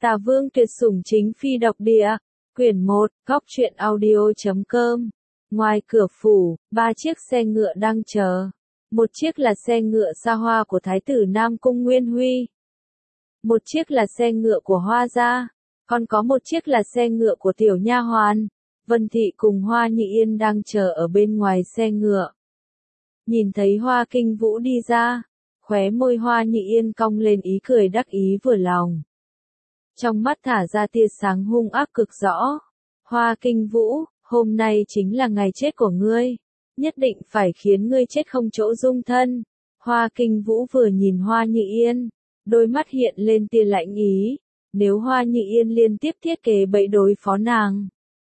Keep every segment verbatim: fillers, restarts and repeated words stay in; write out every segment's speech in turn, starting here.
Tà Vương tuyệt sủng chính phi độc địa, quyển một, góc truyện audio chấm com. Ngoài cửa phủ, ba chiếc xe ngựa đang chờ. Một chiếc là xe ngựa xa hoa của Thái tử Nam Cung Nguyên Huy. Một chiếc là xe ngựa của Hoa gia. Còn có một chiếc là xe ngựa của tiểu nha hoàn. Vân Thị cùng Hoa Nhị Yên đang chờ ở bên ngoài xe ngựa. Nhìn thấy Hoa Kinh Vũ đi ra, khóe môi Hoa Nhị Yên cong lên ý cười đắc ý vừa lòng. Trong mắt thả ra tia sáng hung ác cực rõ. Hoa Kinh Vũ, hôm nay chính là ngày chết của ngươi. Nhất định phải khiến ngươi chết không chỗ dung thân. Hoa Kinh Vũ vừa nhìn Hoa Nhị Yên, đôi mắt hiện lên tia lãnh ý. Nếu Hoa Nhị Yên liên tiếp thiết kế bẫy đối phó nàng,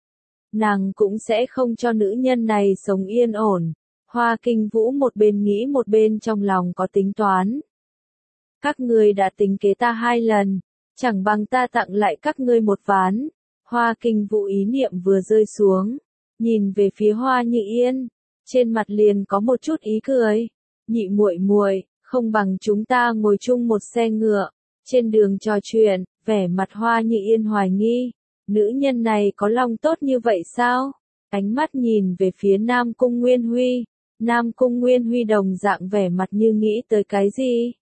nàng cũng sẽ không cho nữ nhân này sống yên ổn. Hoa Kinh Vũ một bên nghĩ một bên trong lòng có tính toán. Các ngươi đã tính kế ta hai lần, chẳng bằng ta tặng lại các ngươi một ván. Hoa Kinh Vũ ý niệm vừa rơi xuống, nhìn về phía Hoa Nhị Yên, trên mặt liền có một chút ý cười. Nhị muội muội, không bằng chúng ta ngồi chung một xe ngựa, trên đường trò chuyện. Vẻ mặt Hoa Nhị Yên hoài nghi, nữ nhân này có lòng tốt như vậy sao? Ánh mắt nhìn về phía Nam Cung Nguyên Huy, Nam Cung Nguyên Huy đồng dạng vẻ mặt như nghĩ tới cái gì?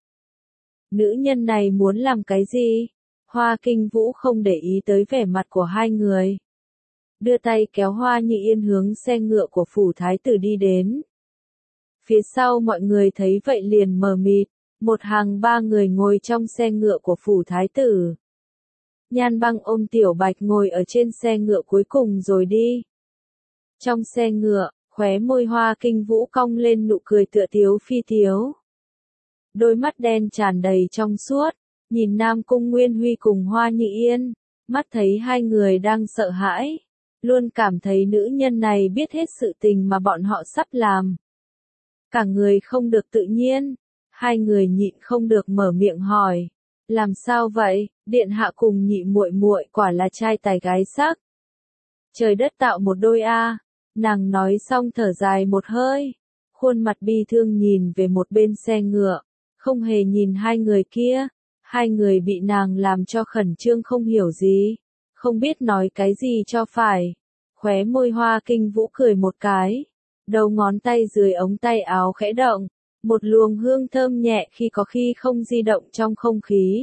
Nữ nhân này muốn làm cái gì? Hoa Kinh Vũ không để ý tới vẻ mặt của hai người. Đưa tay kéo Hoa Nhị Yên hướng xe ngựa của phủ thái tử đi đến. Phía sau mọi người thấy vậy liền mờ mịt, một hàng ba người ngồi trong xe ngựa của phủ thái tử. Nhan Băng ôm Tiểu Bạch ngồi ở trên xe ngựa cuối cùng rồi đi. Trong xe ngựa, khóe môi Hoa Kinh Vũ cong lên nụ cười tựa tiếu phi tiếu. Đôi mắt đen tràn đầy trong suốt, nhìn Nam Cung Nguyên Huy cùng Hoa Nhị Yên, mắt thấy hai người đang sợ hãi, luôn cảm thấy nữ nhân này biết hết sự tình mà bọn họ sắp làm. Cả người không được tự nhiên, hai người nhịn không được mở miệng hỏi, làm sao vậy? Điện hạ cùng nhị muội muội quả là trai tài gái sắc. Trời đất tạo một đôi a. Nàng nói xong thở dài một hơi, khuôn mặt bi thương nhìn về một bên xe ngựa, không hề nhìn hai người kia. Hai người bị nàng làm cho khẩn trương không hiểu gì, không biết nói cái gì cho phải. Khóe môi Hoa Kinh Vũ cười một cái, đầu ngón tay dưới ống tay áo khẽ động, một luồng hương thơm nhẹ khi có khi không di động trong không khí.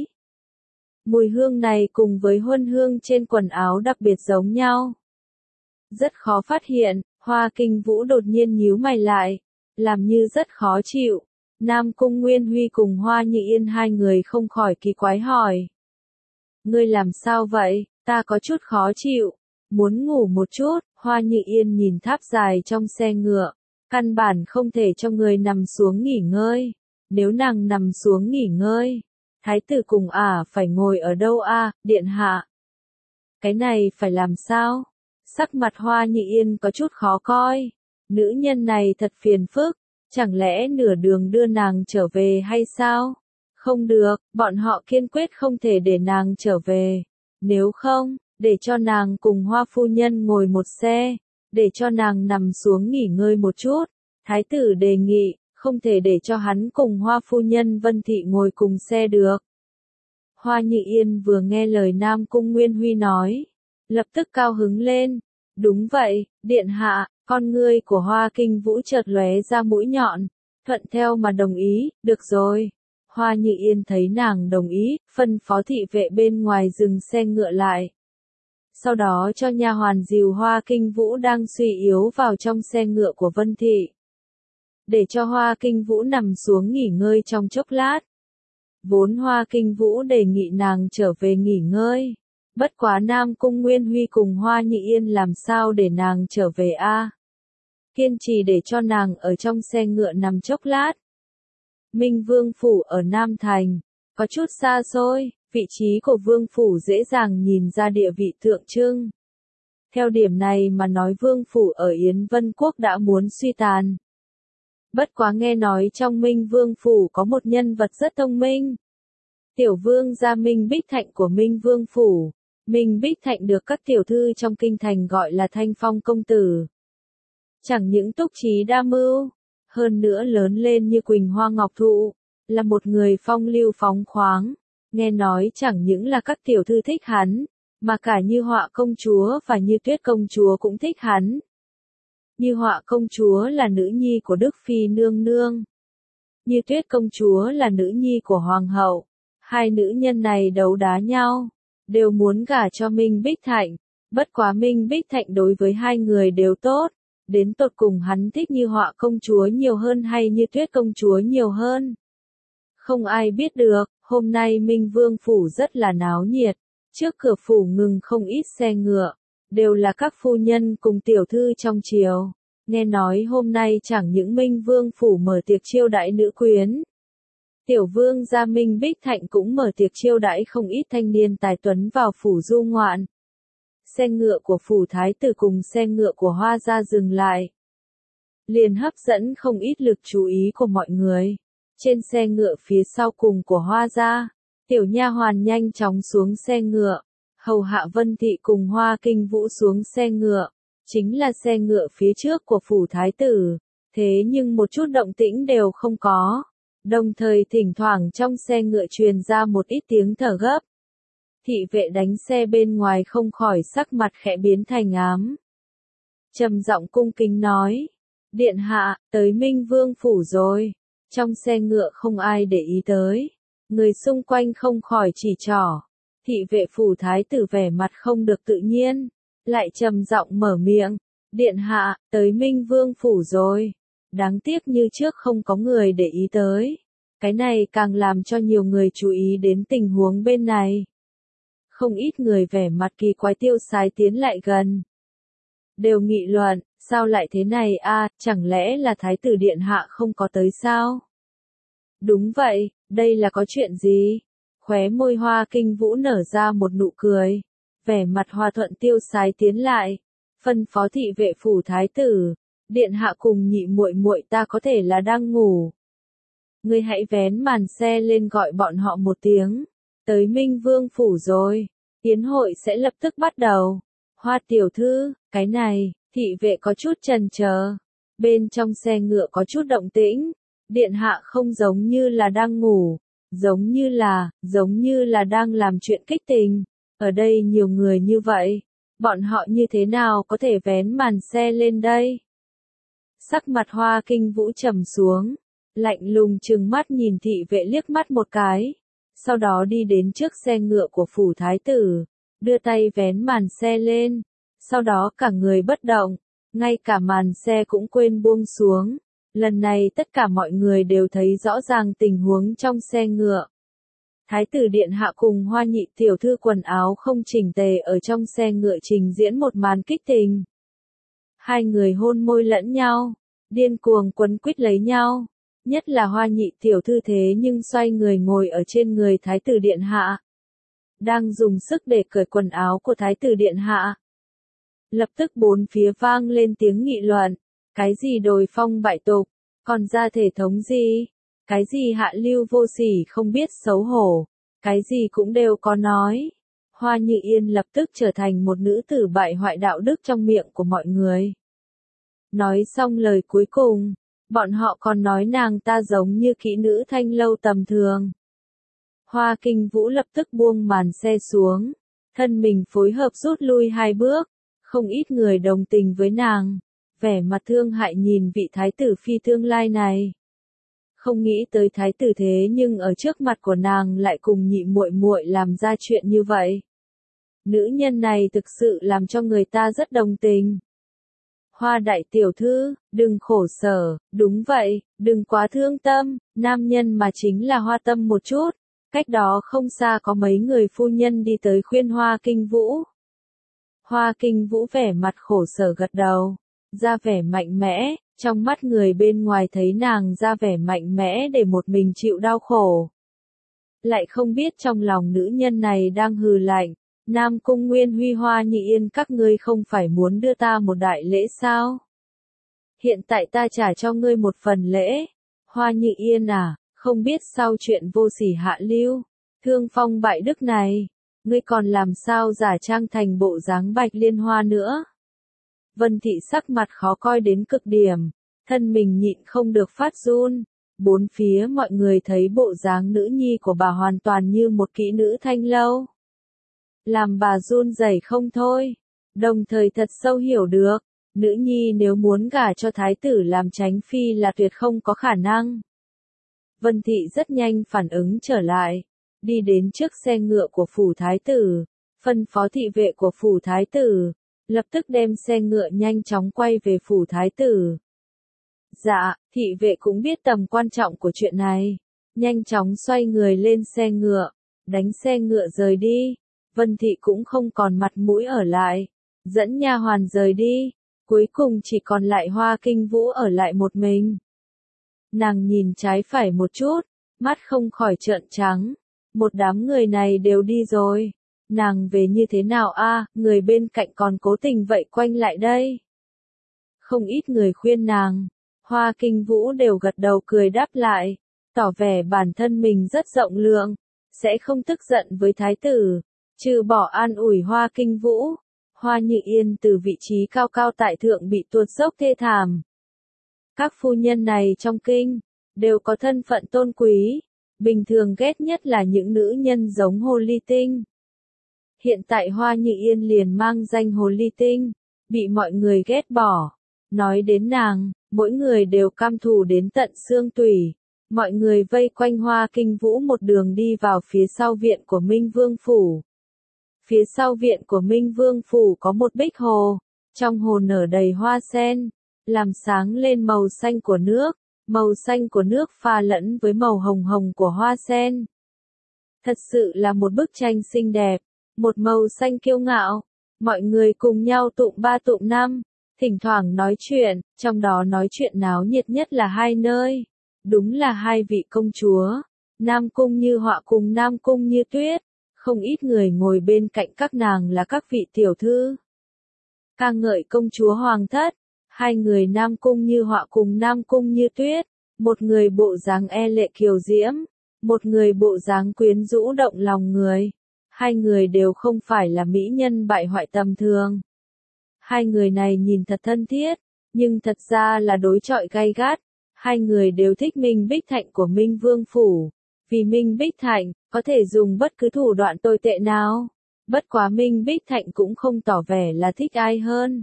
Mùi hương này cùng với huân hương trên quần áo đặc biệt giống nhau. Rất khó phát hiện, Hoa Kinh Vũ đột nhiên nhíu mày lại, làm như rất khó chịu. Nam Cung Nguyên Huy cùng Hoa Nhị Yên hai người không khỏi kỳ quái hỏi. Ngươi làm sao vậy? Ta có chút khó chịu, muốn ngủ một chút. Hoa Nhị Yên nhìn tháp dài trong xe ngựa, căn bản không thể cho người nằm xuống nghỉ ngơi. Nếu nàng nằm xuống nghỉ ngơi, thái tử cùng ả à phải ngồi ở đâu a, à, điện hạ? Cái này phải làm sao? Sắc mặt Hoa Nhị Yên có chút khó coi. Nữ nhân này thật phiền phức, chẳng lẽ nửa đường đưa nàng trở về hay sao? Không được, bọn họ kiên quyết không thể để nàng trở về. Nếu không, để cho nàng cùng Hoa phu nhân ngồi một xe, để cho nàng nằm xuống nghỉ ngơi một chút. Thái tử đề nghị, không thể để cho hắn cùng Hoa phu nhân Vân Thị ngồi cùng xe được. Hoa Nhị Yên vừa nghe lời Nam Cung Nguyên Huy nói, lập tức cao hứng lên. Đúng vậy, điện hạ. Con ngươi của Hoa Kinh Vũ chợt lóe ra mũi nhọn, thuận theo mà đồng ý. Được rồi. Hoa Nhị Yên thấy nàng đồng ý, phân phó thị vệ bên ngoài dừng xe ngựa lại. Sau đó cho nha hoàn dìu Hoa Kinh Vũ đang suy yếu vào trong xe ngựa của Vân Thị, để cho Hoa Kinh Vũ nằm xuống nghỉ ngơi trong chốc lát. Vốn Hoa Kinh Vũ đề nghị nàng trở về nghỉ ngơi, bất quá Nam Cung Nguyên Huy cùng Hoa Nhị Yên làm sao để nàng trở về a? À? Kiên trì để cho nàng ở trong xe ngựa nằm chốc lát. Minh Vương phủ ở Nam Thành, có chút xa xôi, vị trí của Vương phủ dễ dàng nhìn ra địa vị tượng trưng. Theo điểm này mà nói Vương phủ ở Yến Vân Quốc đã muốn suy tàn. Bất quá nghe nói trong Minh Vương phủ có một nhân vật rất thông minh. Tiểu vương gia Minh Bích Thạnh của Minh Vương phủ. Minh Bích Thạnh được các tiểu thư trong kinh thành gọi là Thanh Phong công tử. Chẳng những túc trí đa mưu, hơn nữa lớn lên như Quỳnh Hoa Ngọc Thụ, là một người phong lưu phóng khoáng, nghe nói chẳng những là các tiểu thư thích hắn, mà cả Như Họa công chúa và Như Tuyết công chúa cũng thích hắn. Như Họa công chúa là nữ nhi của Đức Phi nương nương. Như Tuyết công chúa là nữ nhi của Hoàng hậu. Hai nữ nhân này đấu đá nhau, đều muốn gả cho Minh Bích Thạnh. Bất quá Minh Bích Thạnh đối với hai người đều tốt, đến tột cùng hắn thích Như Họa công chúa nhiều hơn hay Như Tuyết công chúa nhiều hơn. Không ai biết được, hôm nay Minh Vương phủ rất là náo nhiệt, trước cửa phủ ngừng không ít xe ngựa, đều là các phu nhân cùng tiểu thư trong triều. Nghe nói hôm nay chẳng những Minh Vương phủ mở tiệc chiêu đãi nữ quyến. Tiểu vương gia Minh Bích Thạnh cũng mở tiệc chiêu đãi không ít thanh niên tài tuấn vào phủ du ngoạn. Xe ngựa của phủ thái tử cùng xe ngựa của Hoa gia dừng lại, liền hấp dẫn không ít lực chú ý của mọi người. Trên xe ngựa phía sau cùng của Hoa gia, tiểu nha hoàn nhanh chóng xuống xe ngựa, hầu hạ Vân Thị cùng Hoa Kinh Vũ xuống xe ngựa, chính là xe ngựa phía trước của phủ thái tử, thế nhưng một chút động tĩnh đều không có. Đồng thời thỉnh thoảng trong xe ngựa truyền ra một ít tiếng thở gấp. Thị vệ đánh xe bên ngoài không khỏi sắc mặt khẽ biến thành ám. Trầm giọng cung kính nói, điện hạ, tới Minh Vương phủ rồi. Trong xe ngựa không ai để ý tới, người xung quanh không khỏi chỉ trỏ. Thị vệ phủ thái tử vẻ mặt không được tự nhiên, lại trầm giọng mở miệng, điện hạ, tới Minh Vương phủ rồi. Đáng tiếc như trước không có người để ý tới. Cái này càng làm cho nhiều người chú ý đến tình huống bên này. Không ít người vẻ mặt kỳ quái tiêu sái tiến lại gần. Đều nghị luận, sao lại thế này a, chẳng lẽ là thái tử điện hạ không có tới sao? Đúng vậy, đây là có chuyện gì? Khóe môi Hoa Kinh Vũ nở ra một nụ cười. Vẻ mặt hòa thuận tiêu sái tiến lại. Phân phó thị vệ phủ thái tử. Điện hạ cùng nhị muội muội ta có thể là đang ngủ. Ngươi hãy vén màn xe lên gọi bọn họ một tiếng. Tới Minh Vương phủ rồi. Yến hội sẽ lập tức bắt đầu. Hoa tiểu thư, cái này, thị vệ có chút chần chờ. Bên trong xe ngựa có chút động tĩnh. Điện hạ không giống như là đang ngủ. Giống như là, giống như là đang làm chuyện kích tình. Ở đây nhiều người như vậy. Bọn họ như thế nào có thể vén màn xe lên đây? Sắc mặt Hoa Kinh Vũ trầm xuống. Lạnh lùng trừng mắt nhìn thị vệ liếc mắt một cái. Sau đó đi đến trước xe ngựa của phủ thái tử. Đưa tay vén màn xe lên. Sau đó cả người bất động. Ngay cả màn xe cũng quên buông xuống. Lần này tất cả mọi người đều thấy rõ ràng tình huống trong xe ngựa. Thái tử điện hạ cùng Hoa nhị tiểu thư quần áo không chỉnh tề ở trong xe ngựa trình diễn một màn kích tình. Hai người hôn môi lẫn nhau. Điên cuồng quấn quýt lấy nhau. Nhất là Hoa nhị tiểu thư thế nhưng xoay người ngồi ở trên người thái tử điện hạ. Đang dùng sức để cởi quần áo của thái tử điện hạ. Lập tức bốn phía vang lên tiếng nghị luận. Cái gì đồi phong bại tục, còn ra thể thống gì? Cái gì hạ lưu vô sỉ không biết xấu hổ, cái gì cũng đều có nói. Hoa Như Yên lập tức trở thành một nữ tử bại hoại đạo đức trong miệng của mọi người. Nói xong lời cuối cùng, bọn họ còn nói nàng ta giống như kỹ nữ thanh lâu tầm thường. Hoa Kinh Vũ lập tức buông màn xe xuống, thân mình phối hợp rút lui hai bước, không ít người đồng tình với nàng, vẻ mặt thương hại nhìn vị thái tử phi tương lai này. Không nghĩ tới thái tử thế nhưng ở trước mặt của nàng lại cùng nhị muội muội làm ra chuyện như vậy. Nữ nhân này thực sự làm cho người ta rất đồng tình. Hoa đại tiểu thư, đừng khổ sở, đúng vậy, đừng quá thương tâm, nam nhân mà chính là hoa tâm một chút. Cách đó không xa có mấy người phu nhân đi tới khuyên Hoa Kinh Vũ. Hoa Kinh Vũ vẻ mặt khổ sở gật đầu, ra vẻ mạnh mẽ, trong mắt người bên ngoài thấy nàng ra vẻ mạnh mẽ để một mình chịu đau khổ. Lại không biết trong lòng nữ nhân này đang hừ lạnh, Nam Cung Nguyên Huy Hoa Nhị Yên các ngươi không phải muốn đưa ta một đại lễ sao? Hiện tại ta trả cho ngươi một phần lễ. Hoa Nhị Yên à, không biết sau chuyện vô sỉ hạ lưu, thương phong bại đức này, ngươi còn làm sao giả trang thành bộ dáng Bạch Liên Hoa nữa? Vân Thị sắc mặt khó coi đến cực điểm, thân mình nhịn không được phát run, Bốn phía mọi người thấy bộ dáng nữ nhi của bà hoàn toàn như một kỹ nữ thanh lâu. Làm bà run rẩy không thôi, đồng thời thật sâu hiểu được, nữ nhi nếu muốn gả cho thái tử làm chánh phi là tuyệt không có khả năng. Vân Thị rất nhanh phản ứng trở lại, đi đến trước xe ngựa của phủ thái tử, phân phó thị vệ của phủ thái tử, lập tức đem xe ngựa nhanh chóng quay về phủ thái tử. Dạ, thị vệ cũng biết tầm quan trọng của chuyện này, nhanh chóng xoay người lên xe ngựa, đánh xe ngựa rời đi. Vân Thị cũng không còn mặt mũi ở lại, dẫn nha hoàn rời đi, cuối cùng chỉ còn lại Hoa Kinh Vũ ở lại một mình. Nàng nhìn trái phải một chút, mắt không khỏi trợn trắng, một đám người này đều đi rồi, nàng về như thế nào a? Người bên cạnh còn cố tình vậy quanh lại đây. Không ít người khuyên nàng, Hoa Kinh Vũ đều gật đầu cười đáp lại, tỏ vẻ bản thân mình rất rộng lượng, sẽ không tức giận với thái tử. Trừ bỏ an ủi Hoa Kinh Vũ, Hoa Nhị Yên từ vị trí cao cao tại thượng bị tuột dốc thê thảm. Các phu nhân này trong kinh, đều có thân phận tôn quý, bình thường ghét nhất là những nữ nhân giống Hồ Ly Tinh. Hiện tại Hoa Nhị Yên liền mang danh Hồ Ly Tinh, bị mọi người ghét bỏ. Nói đến nàng, mỗi người đều căm thù đến tận xương tủy. Mọi người vây quanh Hoa Kinh Vũ một đường đi vào phía sau viện của Minh Vương Phủ. Phía sau viện của Minh Vương Phủ có một bích hồ, trong hồ nở đầy hoa sen, làm sáng lên màu xanh của nước, màu xanh của nước pha lẫn với màu hồng hồng của hoa sen. Thật sự là một bức tranh xinh đẹp, một màu xanh kiêu ngạo, mọi người cùng nhau tụng ba tụng năm, thỉnh thoảng nói chuyện, trong đó nói chuyện náo nhiệt nhất là hai nơi, đúng là hai vị công chúa, Nam Cung Như Họa cùng Nam Cung Như Tuyết. Không ít người ngồi bên cạnh các nàng là các vị tiểu thư. Ca ngợi công chúa hoàng thất, hai người Nam Cung Như Họa cùng Nam Cung Như Tuyết, một người bộ dáng e lệ kiều diễm, một người bộ dáng quyến rũ động lòng người. Hai người đều không phải là mỹ nhân bại hoại tầm thường. Hai người này nhìn thật thân thiết, nhưng thật ra là đối chọi gay gắt. Hai người đều thích Minh Bích Thạnh của Minh Vương Phủ. Vì Minh Bích Thạnh, có thể dùng bất cứ thủ đoạn tồi tệ nào. Bất quá Minh Bích Thạnh cũng không tỏ vẻ là thích ai hơn.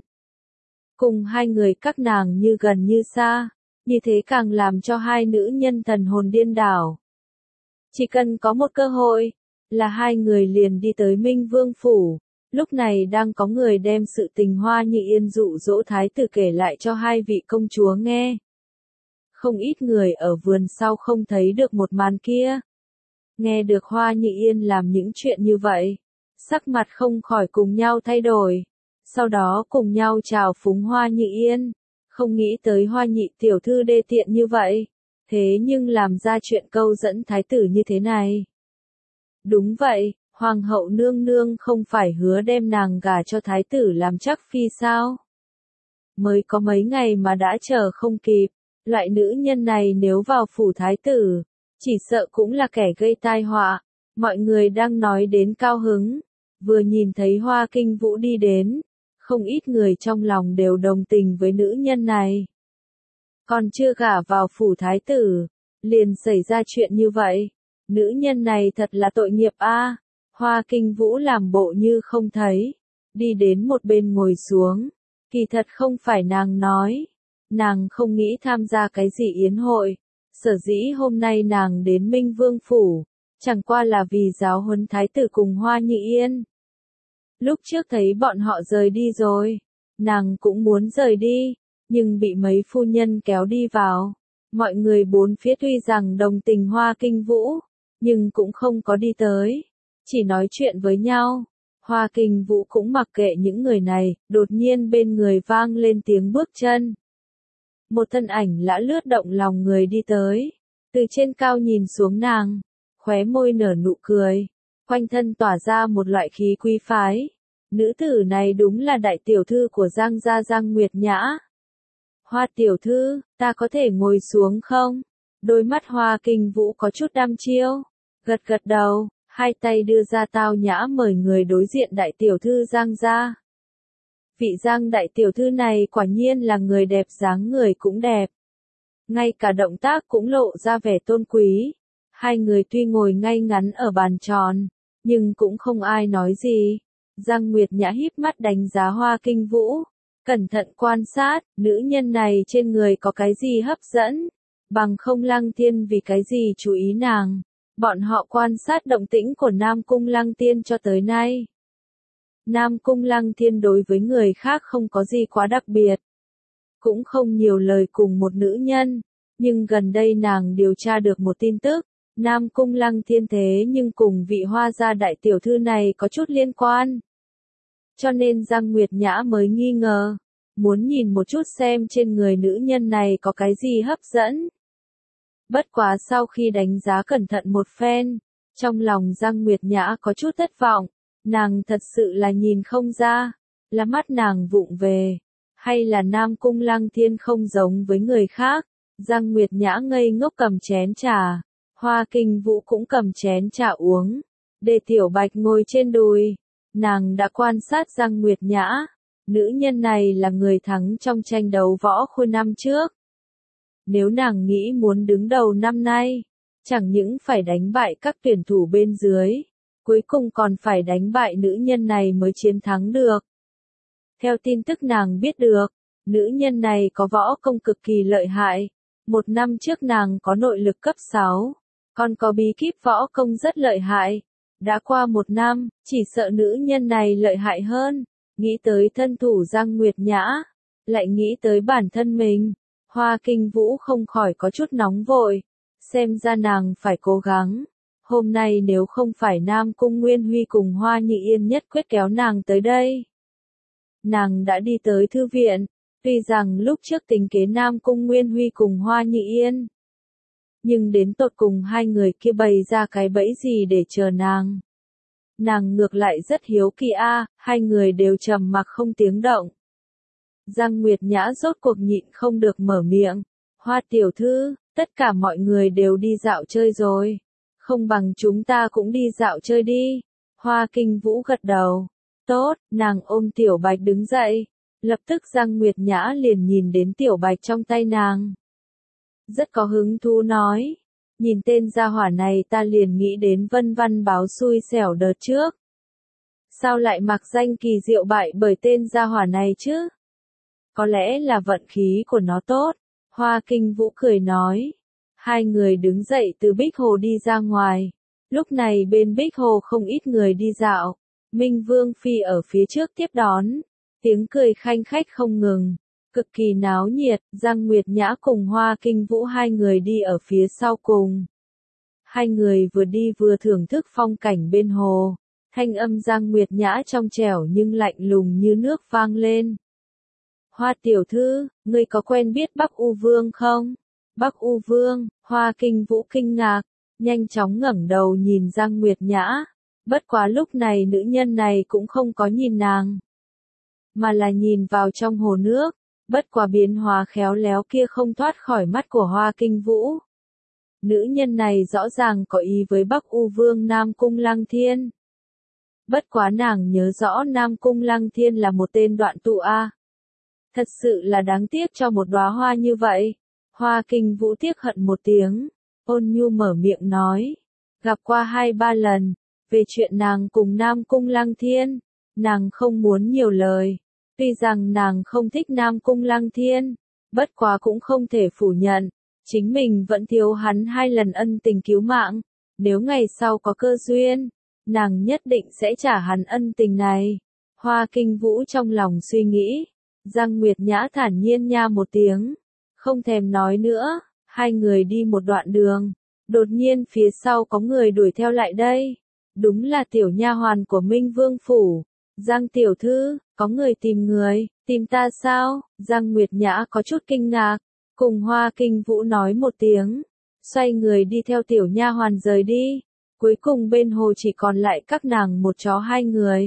Cùng hai người các nàng như gần như xa, như thế càng làm cho hai nữ nhân thần hồn điên đảo. Chỉ cần có một cơ hội, là hai người liền đi tới Minh Vương Phủ. Lúc này đang có người đem sự tình Hoa Nhị Yên dụ dỗ thái tử kể lại cho hai vị công chúa nghe. Không ít người ở vườn sau không thấy được một màn kia. Nghe được Hoa Nhị Yên làm những chuyện như vậy, sắc mặt không khỏi cùng nhau thay đổi. Sau đó cùng nhau chào phúng Hoa Nhị Yên. Không nghĩ tới Hoa Nhị tiểu thư đê tiện như vậy. Thế nhưng làm ra chuyện câu dẫn thái tử như thế này. Đúng vậy, Hoàng hậu nương nương không phải hứa đem nàng gả cho thái tử làm chắc phi sao? Mới có mấy ngày mà đã chờ không kịp. Loại nữ nhân này nếu vào phủ thái tử, chỉ sợ cũng là kẻ gây tai họa. Mọi người đang nói đến cao hứng, vừa nhìn thấy Hoa Kinh Vũ đi đến, không ít người trong lòng đều đồng tình với nữ nhân này. Còn chưa gả vào phủ thái tử, liền xảy ra chuyện như vậy. Nữ nhân này thật là tội nghiệp a. Hoa Kinh Vũ làm bộ như không thấy, đi đến một bên ngồi xuống. Kỳ thật không phải nàng nói. Nàng không nghĩ tham gia cái gì yến hội, sở dĩ hôm nay nàng đến Minh Vương Phủ, chẳng qua là vì giáo huấn thái tử cùng Hoa Nhị Yên. Lúc trước thấy bọn họ rời đi rồi, nàng cũng muốn rời đi, nhưng bị mấy phu nhân kéo đi vào. Mọi người bốn phía tuy rằng đồng tình Hoa Kinh Vũ, nhưng cũng không có đi tới, chỉ nói chuyện với nhau. Hoa Kinh Vũ cũng mặc kệ những người này, đột nhiên bên người vang lên tiếng bước chân. Một thân ảnh lã lướt động lòng người đi tới, từ trên cao nhìn xuống nàng, khóe môi nở nụ cười, quanh thân tỏa ra một loại khí quý phái. Nữ tử này đúng là đại tiểu thư của Giang gia Giang Nguyệt Nhã. Hoa tiểu thư, ta có thể ngồi xuống không? Đôi mắt Hoa Kinh Vũ có chút đăm chiêu, gật gật đầu, hai tay đưa ra tao nhã mời người đối diện đại tiểu thư Giang gia. Vị Giang đại tiểu thư này quả nhiên là người đẹp, dáng người cũng đẹp. ngay cả động tác cũng lộ ra vẻ tôn quý. Hai người tuy ngồi ngay ngắn ở bàn tròn, nhưng cũng không ai nói gì. Giang Nguyệt Nhã híp mắt đánh giá Hoa Kinh Vũ, cẩn thận quan sát, nữ nhân này trên người có cái gì hấp dẫn, bằng không Lăng Thiên vì cái gì chú ý nàng. Bọn họ quan sát động tĩnh của Nam Cung Lăng Tiên cho tới nay. Nam Cung Lăng Thiên đối với người khác không có gì quá đặc biệt, cũng không nhiều lời cùng một nữ nhân, nhưng gần đây nàng điều tra được một tin tức, Nam Cung Lăng Thiên thế nhưng cùng vị Hoa gia đại tiểu thư này có chút liên quan. Cho nên Giang Nguyệt Nhã mới nghi ngờ, muốn nhìn một chút xem trên người nữ nhân này có cái gì hấp dẫn. Bất quá sau khi đánh giá cẩn thận một phen, trong lòng Giang Nguyệt Nhã có chút thất vọng, nàng thật sự là nhìn không ra, là mắt nàng vụng về, hay là Nam Cung Lăng Thiên không giống với người khác. Giang Nguyệt Nhã ngây ngốc cầm chén trà, Hoa Kinh Vũ cũng cầm chén trà uống, Đề Tiểu Bạch ngồi trên đùi, nàng đã quan sát Giang Nguyệt Nhã, nữ nhân này là người thắng trong tranh đấu võ khôi năm trước. Nếu nàng nghĩ muốn đứng đầu năm nay, chẳng những phải đánh bại các tuyển thủ bên dưới, cuối cùng còn phải đánh bại nữ nhân này mới chiến thắng được. Theo tin tức nàng biết được, nữ nhân này có võ công cực kỳ lợi hại. Một năm trước nàng có nội lực cấp sáu, còn có bí kíp võ công rất lợi hại. Đã qua một năm, chỉ sợ nữ nhân này lợi hại hơn. Nghĩ tới thân thủ Giang Nguyệt Nhã, lại nghĩ tới bản thân mình. Hoa Kinh Vũ không khỏi có chút nóng vội. Xem ra nàng phải cố gắng. Hôm nay nếu không phải Nam Cung Nguyên Huy cùng Hoa Nhị Yên nhất quyết kéo nàng tới đây, nàng đã đi tới thư viện. Tuy rằng lúc trước tính kế Nam Cung Nguyên Huy cùng Hoa Nhị Yên, nhưng đến tột cùng hai người kia bày ra cái bẫy gì để chờ nàng. Nàng ngược lại rất hiếu kỳ a, hai người đều trầm mặc không tiếng động. Giang Nguyệt Nhã rốt cuộc nhịn không được mở miệng, Hoa tiểu thư, tất cả mọi người đều đi dạo chơi rồi, không bằng chúng ta cũng đi dạo chơi đi. Hoa Kinh Vũ gật đầu, tốt, nàng ôm Tiểu Bạch đứng dậy. Lập tức Giang Nguyệt Nhã liền nhìn đến Tiểu Bạch trong tay nàng. Rất có hứng thú nói, nhìn tên gia hỏa này ta liền nghĩ đến Vân Văn báo xui xẻo đợt trước. Sao lại mặc danh kỳ diệu bại bởi tên gia hỏa này chứ? Có lẽ là vận khí của nó tốt. Hoa Kinh Vũ cười nói. Hai người đứng dậy từ Bích Hồ đi ra ngoài. Lúc này bên Bích Hồ không ít người đi dạo. Minh Vương Phi ở phía trước tiếp đón. Tiếng cười khanh khách không ngừng, cực kỳ náo nhiệt. Giang Nguyệt Nhã cùng Hoa Kinh Vũ hai người đi ở phía sau cùng. Hai người vừa đi vừa thưởng thức phong cảnh bên hồ. Thanh âm Giang Nguyệt Nhã trong trẻo nhưng lạnh lùng như nước vang lên. Hoa tiểu thư, ngươi có quen biết Bắc U Vương không? Bắc U Vương, Hoa Kinh Vũ kinh ngạc, nhanh chóng ngẩng đầu nhìn Giang Nguyệt Nhã. Bất quá lúc này nữ nhân này cũng không có nhìn nàng, mà là nhìn vào trong hồ nước. Bất quá biến hóa khéo léo kia không thoát khỏi mắt của Hoa Kinh Vũ. Nữ nhân này rõ ràng có ý với Bắc U Vương Nam Cung Lăng Thiên. Bất quá nàng nhớ rõ Nam Cung Lăng Thiên là một tên đoạn tụ a. Thật sự là đáng tiếc cho một đóa hoa như vậy. Hoa Kinh Vũ tiếc hận một tiếng, ôn nhu mở miệng nói. Gặp qua hai ba lần, về chuyện nàng cùng Nam Cung Lăng Thiên, nàng không muốn nhiều lời. Tuy rằng nàng không thích Nam Cung Lăng Thiên, bất quá cũng không thể phủ nhận, chính mình vẫn thiếu hắn hai lần ân tình cứu mạng. Nếu ngày sau có cơ duyên, nàng nhất định sẽ trả hắn ân tình này. Hoa Kinh Vũ trong lòng suy nghĩ. Giang Nguyệt Nhã thản nhiên nha một tiếng, không thèm nói nữa. Hai người đi một đoạn đường, đột nhiên phía sau có người đuổi theo lại đây. Đúng là tiểu nha hoàn của Minh Vương phủ. Giang tiểu thư, có người tìm người, tìm ta sao? Giang Nguyệt Nhã có chút kinh ngạc, cùng Hoa Kinh Vũ nói một tiếng, xoay người đi theo tiểu nha hoàn rời đi. Cuối cùng bên hồ chỉ còn lại các nàng một chó hai người.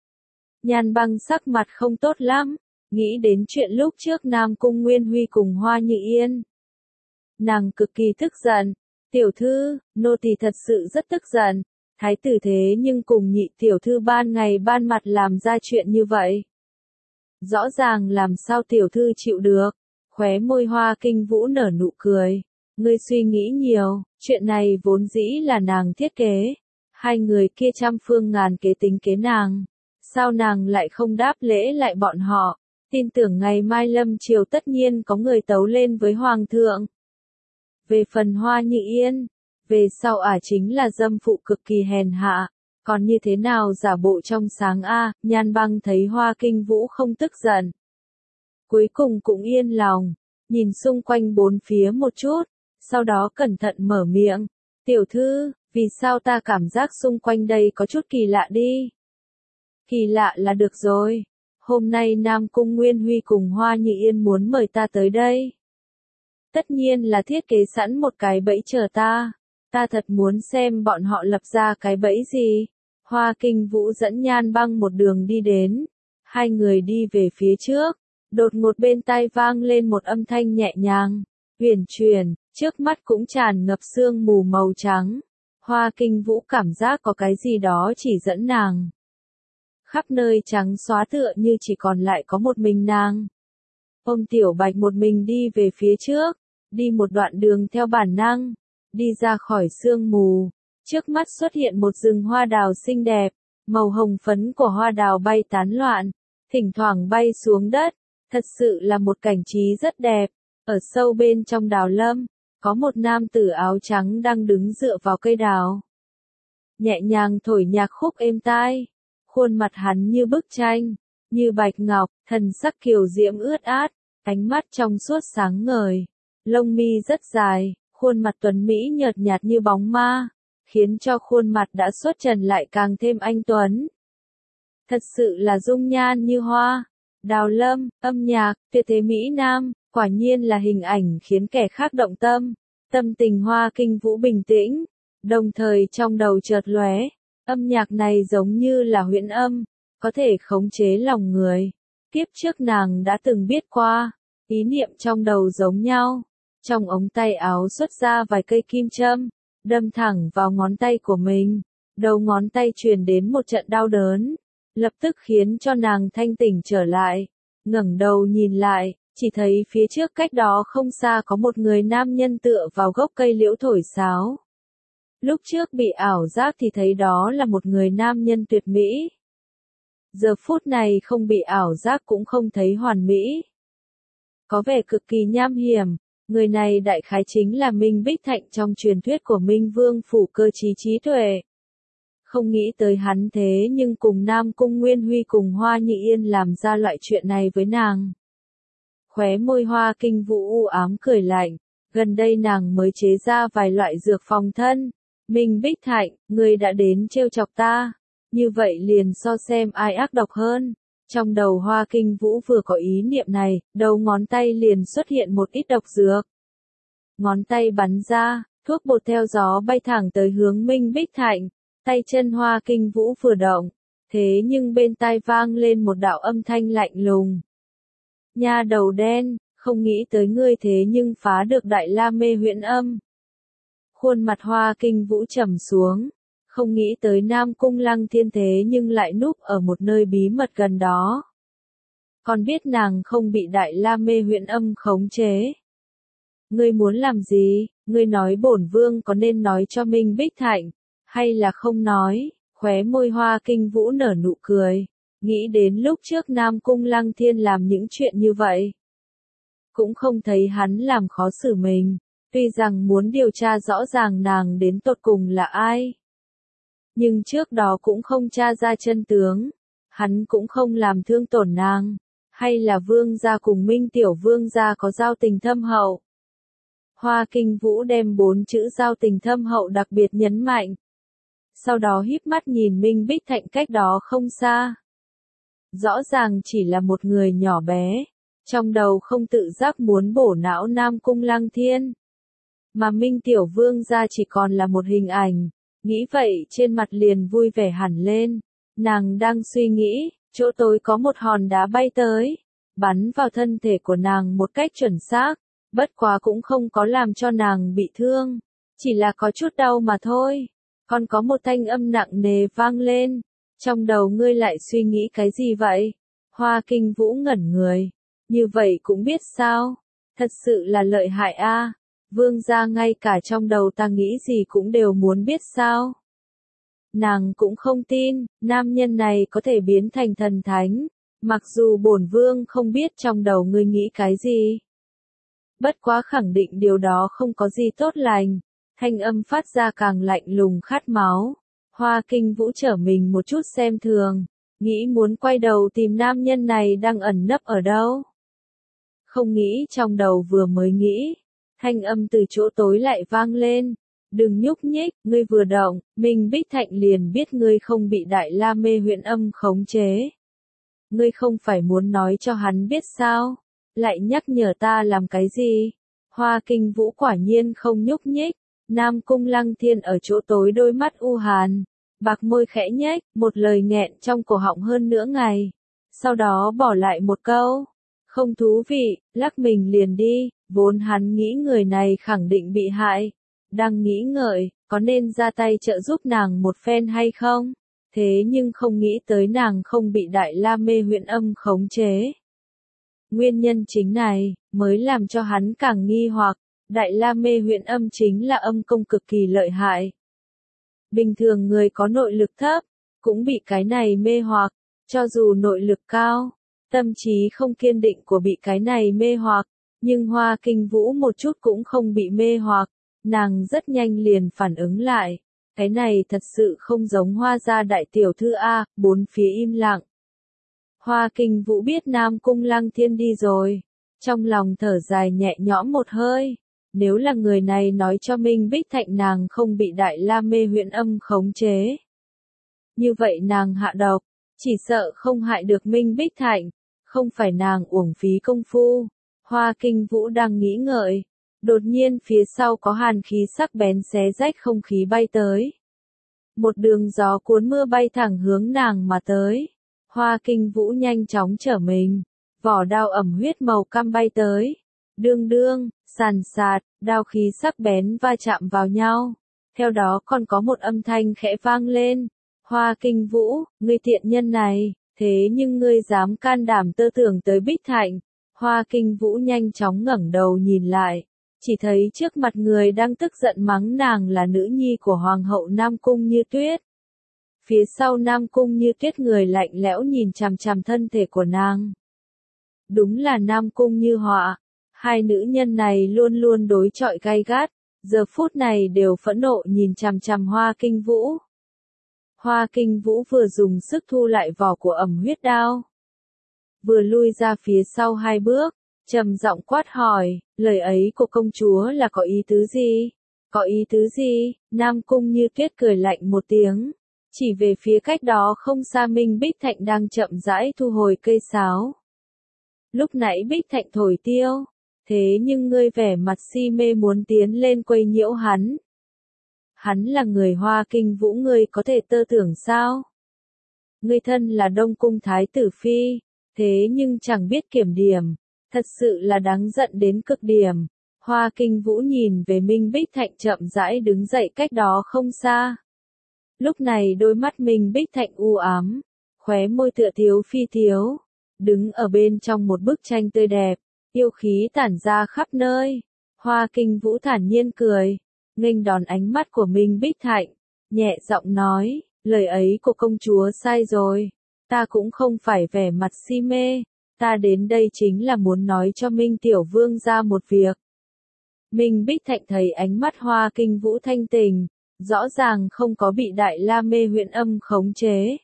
Nhan Băng sắc mặt không tốt lắm, nghĩ đến chuyện lúc trước Nam Cung Nguyên Huy cùng Hoa Nhị Yên. Nàng cực kỳ tức giận, tiểu thư, nô tỳ thật sự rất tức giận. Thái tử thế nhưng cùng nhị tiểu thư ban ngày ban mặt làm ra chuyện như vậy. Rõ ràng làm sao tiểu thư chịu được. Khóe môi Hoa Kinh Vũ nở nụ cười. Ngươi suy nghĩ nhiều, chuyện này vốn dĩ là nàng thiết kế. Hai người kia trăm phương ngàn kế tính kế nàng. Sao nàng lại không đáp lễ lại bọn họ? Tin tưởng ngày mai lâm chiều tất nhiên có người tấu lên với Hoàng thượng. Về phần Hoa Nhị Yên, về sau ả à chính là dâm phụ cực kỳ hèn hạ. Còn như thế nào giả bộ trong sáng a? Nhan Băng thấy Hoa Kinh Vũ không tức giận. Cuối cùng cũng yên lòng, nhìn xung quanh bốn phía một chút, sau đó cẩn thận mở miệng. Tiểu thư, vì sao ta cảm giác xung quanh đây có chút kỳ lạ đi? Kỳ lạ là được rồi. Hôm nay Nam Cung Nguyên Huy cùng Hoa Nhị Yên muốn mời ta tới đây. Tất nhiên là thiết kế sẵn một cái bẫy chờ ta. Ta thật muốn xem bọn họ lập ra cái bẫy gì. Hoa Kinh Vũ dẫn Nhan Băng một đường đi đến. Hai người đi về phía trước. Đột ngột bên tai vang lên một âm thanh nhẹ nhàng, huyền chuyển, trước mắt cũng tràn ngập sương mù màu trắng. Hoa Kinh Vũ cảm giác có cái gì đó chỉ dẫn nàng. Khắp nơi trắng xóa tựa như chỉ còn lại có một mình nàng. Ông Tiểu Bạch một mình đi về phía trước, đi một đoạn đường theo bản năng, đi ra khỏi sương mù. Trước mắt xuất hiện một rừng hoa đào xinh đẹp, màu hồng phấn của hoa đào bay tán loạn, thỉnh thoảng bay xuống đất. Thật sự là một cảnh trí rất đẹp. Ở sâu bên trong đào lâm, có một nam tử áo trắng đang đứng dựa vào cây đào. Nhẹ nhàng thổi nhạc khúc êm tai. Khuôn mặt hắn như bức tranh, như bạch ngọc, thần sắc kiều diễm ướt át, ánh mắt trong suốt sáng ngời. Lông mi rất dài, khuôn mặt tuấn mỹ nhợt nhạt như bóng ma, khiến cho khuôn mặt đã xuất trần lại càng thêm anh tuấn. Thật sự là dung nhan như hoa. Đào lâm, âm nhạc, tuyệt thế Mỹ Nam, quả nhiên là hình ảnh khiến kẻ khác động tâm. Tâm tình Hoa Kinh Vũ bình tĩnh, đồng thời trong đầu chợt lóe, âm nhạc này giống như là huyễn âm, có thể khống chế lòng người. Kiếp trước nàng đã từng biết qua, ý niệm trong đầu giống nhau. Trong ống tay áo xuất ra vài cây kim châm, đâm thẳng vào ngón tay của mình. Đầu ngón tay truyền đến một trận đau đớn. Lập tức khiến cho nàng thanh tỉnh trở lại, ngẩng đầu nhìn lại, chỉ thấy phía trước cách đó không xa có một người nam nhân tựa vào gốc cây liễu thổi sáo. Lúc trước bị ảo giác thì thấy đó là một người nam nhân tuyệt mỹ. Giờ phút này không bị ảo giác cũng không thấy hoàn mỹ. Có vẻ cực kỳ nham hiểm, người này đại khái chính là Minh Bích Thạnh trong truyền thuyết của Minh Vương phủ cơ trí trí tuệ. Không nghĩ tới hắn thế nhưng cùng Nam Cung Nguyên Huy cùng Hoa Nhị Yên làm ra loại chuyện này với nàng. Khóe môi Hoa Kinh Vũ u ám cười lạnh, gần đây nàng mới chế ra vài loại dược phòng thân. Minh Bích Thạnh, ngươi đã đến trêu chọc ta, như vậy liền so xem ai ác độc hơn. Trong đầu Hoa Kinh Vũ vừa có ý niệm này, đầu ngón tay liền xuất hiện một ít độc dược. Ngón tay bắn ra, thuốc bột theo gió bay thẳng tới hướng Minh Bích Thạnh. Tay chân Hoa Kinh Vũ vừa động, thế nhưng bên tai vang lên một đạo âm thanh lạnh lùng. Nha đầu đen, không nghĩ tới ngươi thế nhưng phá được Đại La Mê huyễn âm. Khuôn mặt Hoa Kinh Vũ trầm xuống, không nghĩ tới Nam Cung Lăng Thiên thế nhưng lại núp ở một nơi bí mật gần đó. Còn biết nàng không bị Đại La Mê huyễn âm khống chế. Ngươi muốn làm gì? Ngươi nói bổn vương có nên nói cho Minh Bích Thạnh, hay là không nói? Khóe môi Hoa Kinh Vũ nở nụ cười, nghĩ đến lúc trước Nam Cung Lăng Thiên làm những chuyện như vậy. Cũng không thấy hắn làm khó xử mình, tuy rằng muốn điều tra rõ ràng nàng đến tột cùng là ai. Nhưng trước đó cũng không tra ra chân tướng, hắn cũng không làm thương tổn nàng, hay là vương gia cùng Minh Tiểu Vương gia có giao tình thâm hậu. Hoa Kinh Vũ đem bốn chữ giao tình thâm hậu đặc biệt nhấn mạnh. Sau đó híp mắt nhìn Minh Bích Thạnh cách đó không xa. Rõ ràng chỉ là một người nhỏ bé, trong đầu không tự giác muốn bổ não Nam Cung Lăng Thiên. Mà Minh Tiểu Vương gia chỉ còn là một hình ảnh, nghĩ vậy trên mặt liền vui vẻ hẳn lên. Nàng đang suy nghĩ, chỗ tối có một hòn đá bay tới, bắn vào thân thể của nàng một cách chuẩn xác, bất quá cũng không có làm cho nàng bị thương, chỉ là có chút đau mà thôi. Còn có một thanh âm nặng nề vang lên, trong đầu ngươi lại suy nghĩ cái gì vậy? Hoa Kinh Vũ ngẩn người, như vậy cũng biết sao? Thật sự là lợi hại a. Vương gia ngay cả trong đầu ta nghĩ gì cũng đều muốn biết sao. Nàng cũng không tin, nam nhân này có thể biến thành thần thánh, mặc dù bổn vương không biết trong đầu ngươi nghĩ cái gì. Bất quá khẳng định điều đó không có gì tốt lành, thanh âm phát ra càng lạnh lùng khát máu. Hoa Kinh Vũ trở mình một chút xem thường, nghĩ muốn quay đầu tìm nam nhân này đang ẩn nấp ở đâu. Không nghĩ trong đầu vừa mới nghĩ, thanh âm từ chỗ tối lại vang lên. Đừng nhúc nhích, ngươi vừa động, Minh Bích Thạnh liền biết ngươi không bị Đại La Mê Huyễn Âm khống chế. Ngươi không phải muốn nói cho hắn biết sao? Lại nhắc nhở ta làm cái gì? Hoa Kinh Vũ quả nhiên không nhúc nhích. Nam Cung Lăng Thiên ở chỗ tối đôi mắt u hàn, bạc môi khẽ nhếch, một lời nghẹn trong cổ họng hơn nửa ngày. Sau đó bỏ lại một câu, không thú vị, lắc mình liền đi. Vốn hắn nghĩ người này khẳng định bị hại, đang nghĩ ngợi, có nên ra tay trợ giúp nàng một phen hay không? Thế nhưng không nghĩ tới nàng không bị Đại La Mê Huyễn Âm khống chế. Nguyên nhân chính này, mới làm cho hắn càng nghi hoặc, Đại La Mê Huyễn Âm chính là âm công cực kỳ lợi hại. Bình thường người có nội lực thấp, cũng bị cái này mê hoặc, cho dù nội lực cao, tâm trí không kiên định của bị cái này mê hoặc, nhưng Hoa Kinh Vũ một chút cũng không bị mê hoặc, nàng rất nhanh liền phản ứng lại. Cái này thật sự không giống Hoa gia đại tiểu thư A, bốn phía im lặng. Hoa Kinh Vũ biết Nam Cung Lăng Thiên đi rồi, trong lòng thở dài nhẹ nhõm một hơi. Nếu là người này nói cho Minh Bích Thạnh nàng không bị Đại La Mê Huyễn Âm khống chế, như vậy nàng hạ độc, chỉ sợ không hại được Minh Bích Thạnh, không phải nàng uổng phí công phu. Hoa Kinh Vũ đang nghĩ ngợi, đột nhiên phía sau có hàn khí sắc bén xé rách không khí bay tới. Một đường gió cuốn mưa bay thẳng hướng nàng mà tới. Hoa Kinh Vũ nhanh chóng trở mình, vỏ đao ẩm huyết màu cam bay tới. Đương đương, sàn sạt, đao khí sắc bén va chạm vào nhau. Theo đó còn có một âm thanh khẽ vang lên. Hoa Kinh Vũ, ngươi tiện nhân này, thế nhưng ngươi dám can đảm tơ tưởng tới Bích Thạnh. Hoa Kinh Vũ nhanh chóng ngẩng đầu nhìn lại, chỉ thấy trước mặt người đang tức giận mắng nàng là nữ nhi của Hoàng hậu Nam Cung Như Tuyết. Phía sau Nam Cung Như Tuyết người lạnh lẽo nhìn chằm chằm thân thể của nàng. Đúng là Nam Cung Như Họa, hai nữ nhân này luôn luôn đối chọi gay gắt, giờ phút này đều phẫn nộ nhìn chằm chằm Hoa Kinh Vũ. Hoa Kinh Vũ vừa dùng sức thu lại vỏ của ẩm huyết đao, vừa lui ra phía sau hai bước, trầm giọng quát hỏi, lời ấy của công chúa là có ý tứ gì? Có ý tứ gì? Nam Cung Như Tuyết cười lạnh một tiếng, chỉ về phía cách đó không xa Minh Bích Thạnh đang chậm rãi thu hồi cây sáo. Lúc nãy Bích Thạnh thổi tiêu, thế nhưng ngươi vẻ mặt si mê muốn tiến lên quấy nhiễu hắn. Hắn là người Hoa Kinh Vũ, ngươi có thể tơ tưởng sao? Ngươi thân là Đông Cung Thái tử Phi, thế nhưng chẳng biết kiểm điểm, thật sự là đáng giận đến cực điểm. Hoa Kinh Vũ nhìn về Minh Bích Thạnh chậm rãi đứng dậy cách đó không xa. Lúc này đôi mắt Minh Bích Thạnh u ám, khóe môi tựa thiếu phi thiếu, đứng ở bên trong một bức tranh tươi đẹp, yêu khí tản ra khắp nơi. Hoa Kinh Vũ thản nhiên cười, nghênh đón ánh mắt của Minh Bích Thạnh, nhẹ giọng nói, lời ấy của công chúa sai rồi, ta cũng không phải vẻ mặt si mê, ta đến đây chính là muốn nói cho Minh Tiểu Vương ra một việc. Minh Bích Thạnh thấy ánh mắt Hoa Kinh Vũ thanh tình, rõ ràng không có bị Đại La Mê Huyễn Âm khống chế.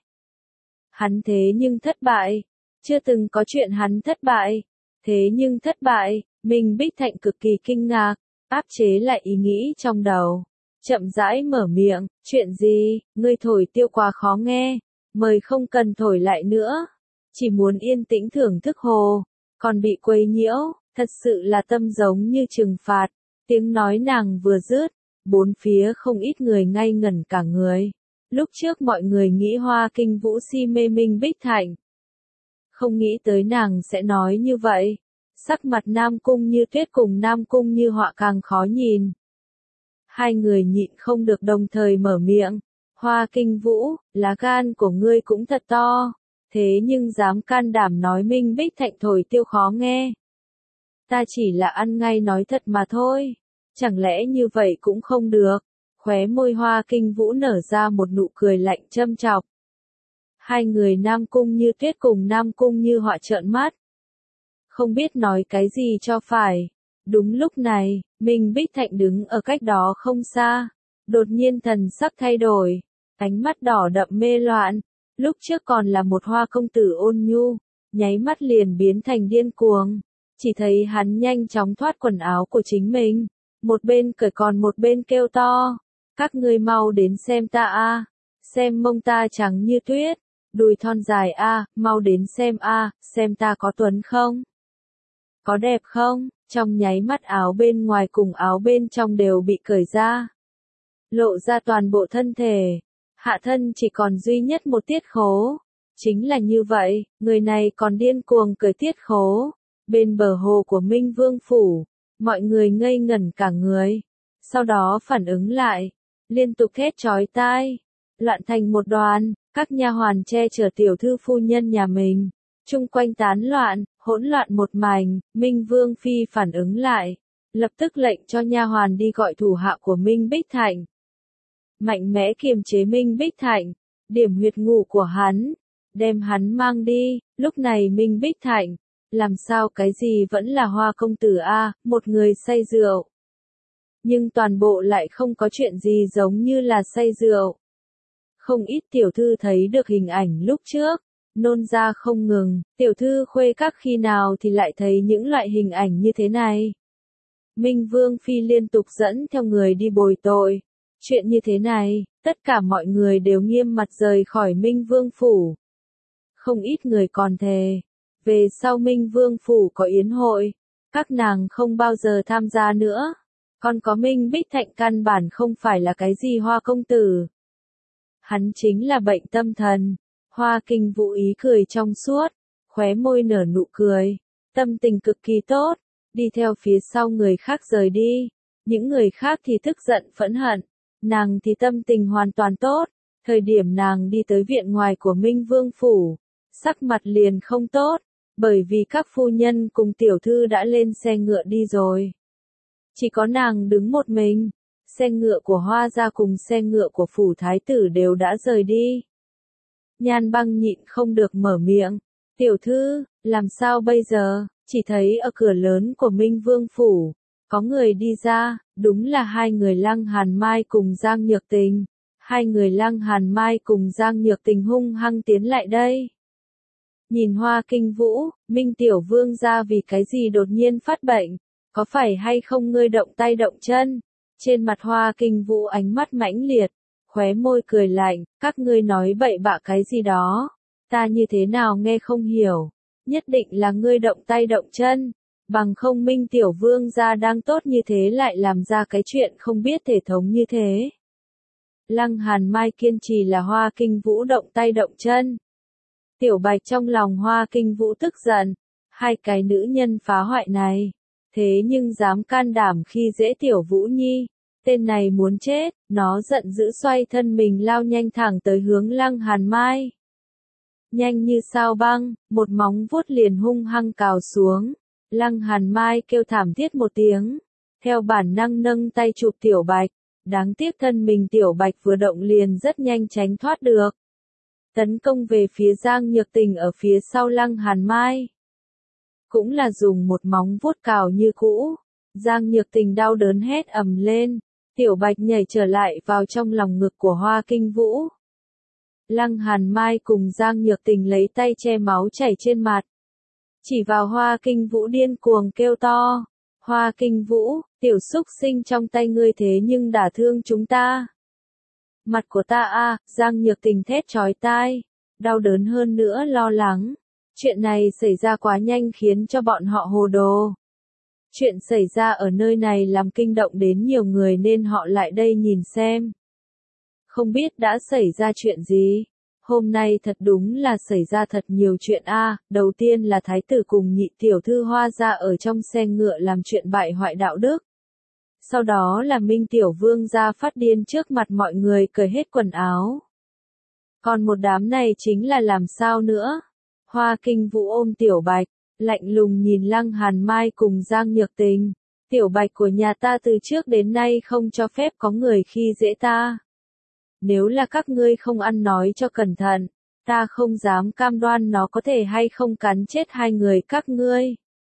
Hắn thế nhưng thất bại, chưa từng có chuyện hắn thất bại, thế nhưng thất bại, Minh Bích Thạnh cực kỳ kinh ngạc, áp chế lại ý nghĩ trong đầu, chậm rãi mở miệng, chuyện gì, ngươi thổi tiêu quá khó nghe, mời không cần thổi lại nữa, chỉ muốn yên tĩnh thưởng thức hồ, còn bị quấy nhiễu, thật sự là tâm giống như trừng phạt. Tiếng nói nàng vừa dứt, bốn phía không ít người ngây ngẩn cả người. Lúc trước mọi người nghĩ Hoa Kinh Vũ si mê Minh Bích Thạnh, không nghĩ tới nàng sẽ nói như vậy. Sắc mặt Nam Cung Như Tuyết cùng Nam Cung Như Họa càng khó nhìn. Hai người nhịn không được đồng thời mở miệng. Hoa Kinh Vũ, lá gan của ngươi cũng thật to, thế nhưng dám can đảm nói Minh Bích Thạnh thổi tiêu khó nghe. Ta chỉ là ăn ngay nói thật mà thôi. Chẳng lẽ như vậy cũng không được? Khóe môi Hoa Kinh Vũ nở ra một nụ cười lạnh châm chọc. Hai người Nam Cung Như Tuyết cùng Nam Cung Như Họa trợn mắt. Không biết nói cái gì cho phải. Đúng lúc này, Minh Bích Thạnh đứng ở cách đó không xa. Đột nhiên thần sắc thay đổi. Ánh mắt đỏ đậm mê loạn. Lúc trước còn là một hoa công tử ôn nhu. Nháy mắt liền biến thành điên cuồng. Chỉ thấy hắn nhanh chóng thoát quần áo của chính mình. Một bên cởi còn một bên kêu to. Các ngươi mau đến xem ta a, xem mông ta trắng như tuyết, đùi thon dài a, mau đến xem a, xem ta có tuấn không? Có đẹp không? Trong nháy mắt áo bên ngoài cùng áo bên trong đều bị cởi ra. Lộ ra toàn bộ thân thể. Hạ thân chỉ còn duy nhất một tiết khố. Chính là như vậy, người này còn điên cuồng cởi tiết khố. Bên bờ hồ của Minh Vương Phủ, mọi người ngây ngẩn cả người. Sau đó phản ứng lại, liên tục thét chói tai, loạn thành một đoàn, các nha hoàn che chở tiểu thư phu nhân nhà mình, chung quanh tán loạn, hỗn loạn một mảnh. Minh Vương phi phản ứng lại, lập tức lệnh cho nha hoàn đi gọi thủ hạ của Minh Bích Thạnh. Mạnh mẽ kiềm chế Minh Bích Thạnh, điểm huyệt ngủ của hắn, đem hắn mang đi. Lúc này Minh Bích Thạnh, làm sao cái gì vẫn là hoa công tử a, một người say rượu. Nhưng toàn bộ lại không có chuyện gì giống như là say rượu. Không ít tiểu thư thấy được hình ảnh lúc trước, nôn ra không ngừng. Tiểu thư khuê các khi nào thì lại thấy những loại hình ảnh như thế này. Minh Vương phi liên tục dẫn theo người đi bồi tội. Chuyện như thế này, tất cả mọi người đều nghiêm mặt rời khỏi Minh Vương phủ. Không ít người còn thề, về sau Minh Vương phủ có yến hội, các nàng không bao giờ tham gia nữa. Còn có Minh Bích Thạnh căn bản không phải là cái gì hoa công tử. Hắn chính là bệnh tâm thần. Hoa Kinh Vũ ý cười trong suốt, khóe môi nở nụ cười, tâm tình cực kỳ tốt, đi theo phía sau người khác rời đi. Những người khác thì tức giận phẫn hận, nàng thì tâm tình hoàn toàn tốt. Thời điểm nàng đi tới viện ngoài của Minh Vương phủ, sắc mặt liền không tốt, bởi vì các phu nhân cùng tiểu thư đã lên xe ngựa đi rồi. Chỉ có nàng đứng một mình, xe ngựa của Hoa gia cùng xe ngựa của phủ thái tử đều đã rời đi. Nhan Băng nhịn không được mở miệng, tiểu thư, làm sao bây giờ? Chỉ thấy ở cửa lớn của Minh Vương phủ, có người đi ra, đúng là hai người Lăng Hàn Mai cùng Giang Nhược Tình. Hai người Lăng Hàn Mai cùng Giang Nhược Tình hung hăng tiến lại đây. Nhìn Hoa Kinh Vũ, Minh tiểu vương gia vì cái gì đột nhiên phát bệnh? Có phải hay không ngươi động tay động chân? Trên mặt Hoa Kinh Vũ ánh mắt mãnh liệt, khóe môi cười lạnh, các ngươi nói bậy bạ cái gì đó, ta như thế nào nghe không hiểu, nhất định là ngươi động tay động chân, bằng không Minh tiểu vương gia đang tốt như thế lại làm ra cái chuyện không biết thể thống như thế. Lăng Hàn Mai kiên trì là Hoa Kinh Vũ động tay động chân. Tiểu Bạch trong lòng Hoa Kinh Vũ tức giận, hai cái nữ nhân phá hoại này. Thế nhưng dám can đảm khi dễ Tiểu Vũ Nhi, tên này muốn chết, nó giận dữ xoay thân mình lao nhanh thẳng tới hướng Lăng Hàn Mai. Nhanh như sao băng, một móng vuốt liền hung hăng cào xuống, Lăng Hàn Mai kêu thảm thiết một tiếng, theo bản năng nâng tay chụp Tiểu Bạch, đáng tiếc thân mình Tiểu Bạch vừa động liền rất nhanh tránh thoát được. Tấn công về phía Giang Nhược Tình ở phía sau Lăng Hàn Mai. Cũng là dùng một móng vuốt cào như cũ. Giang Nhược Tình đau đớn hét ầm lên. Tiểu Bạch nhảy trở lại vào trong lòng ngực của Hoa Kinh Vũ. Lăng Hàn Mai cùng Giang Nhược Tình lấy tay che máu chảy trên mặt. Chỉ vào Hoa Kinh Vũ điên cuồng kêu to. Hoa Kinh Vũ, tiểu xúc sinh trong tay ngươi thế nhưng đả thương chúng ta. Mặt của ta a, Giang Nhược Tình thét chói tai, đau đớn hơn nữa lo lắng. Chuyện này xảy ra quá nhanh khiến cho bọn họ hồ đồ. Chuyện xảy ra ở nơi này làm kinh động đến nhiều người nên họ lại đây nhìn xem. Không biết đã xảy ra chuyện gì. Hôm nay thật đúng là xảy ra thật nhiều chuyện a. Đầu tiên là thái tử cùng nhị tiểu thư Hoa gia ở trong xe ngựa làm chuyện bại hoại đạo đức. Sau đó là Minh tiểu vương gia phát điên trước mặt mọi người cởi hết quần áo. Còn một đám này chính là làm sao nữa? Hoa Kinh Vũ ôm Tiểu Bạch, lạnh lùng nhìn Lăng Hàn Mai cùng Giang Nhược Tình. Tiểu Bạch của nhà ta từ trước đến nay không cho phép có người khi dễ ta. Nếu là các ngươi không ăn nói cho cẩn thận, ta không dám cam đoan nó có thể hay không cắn chết hai người các ngươi.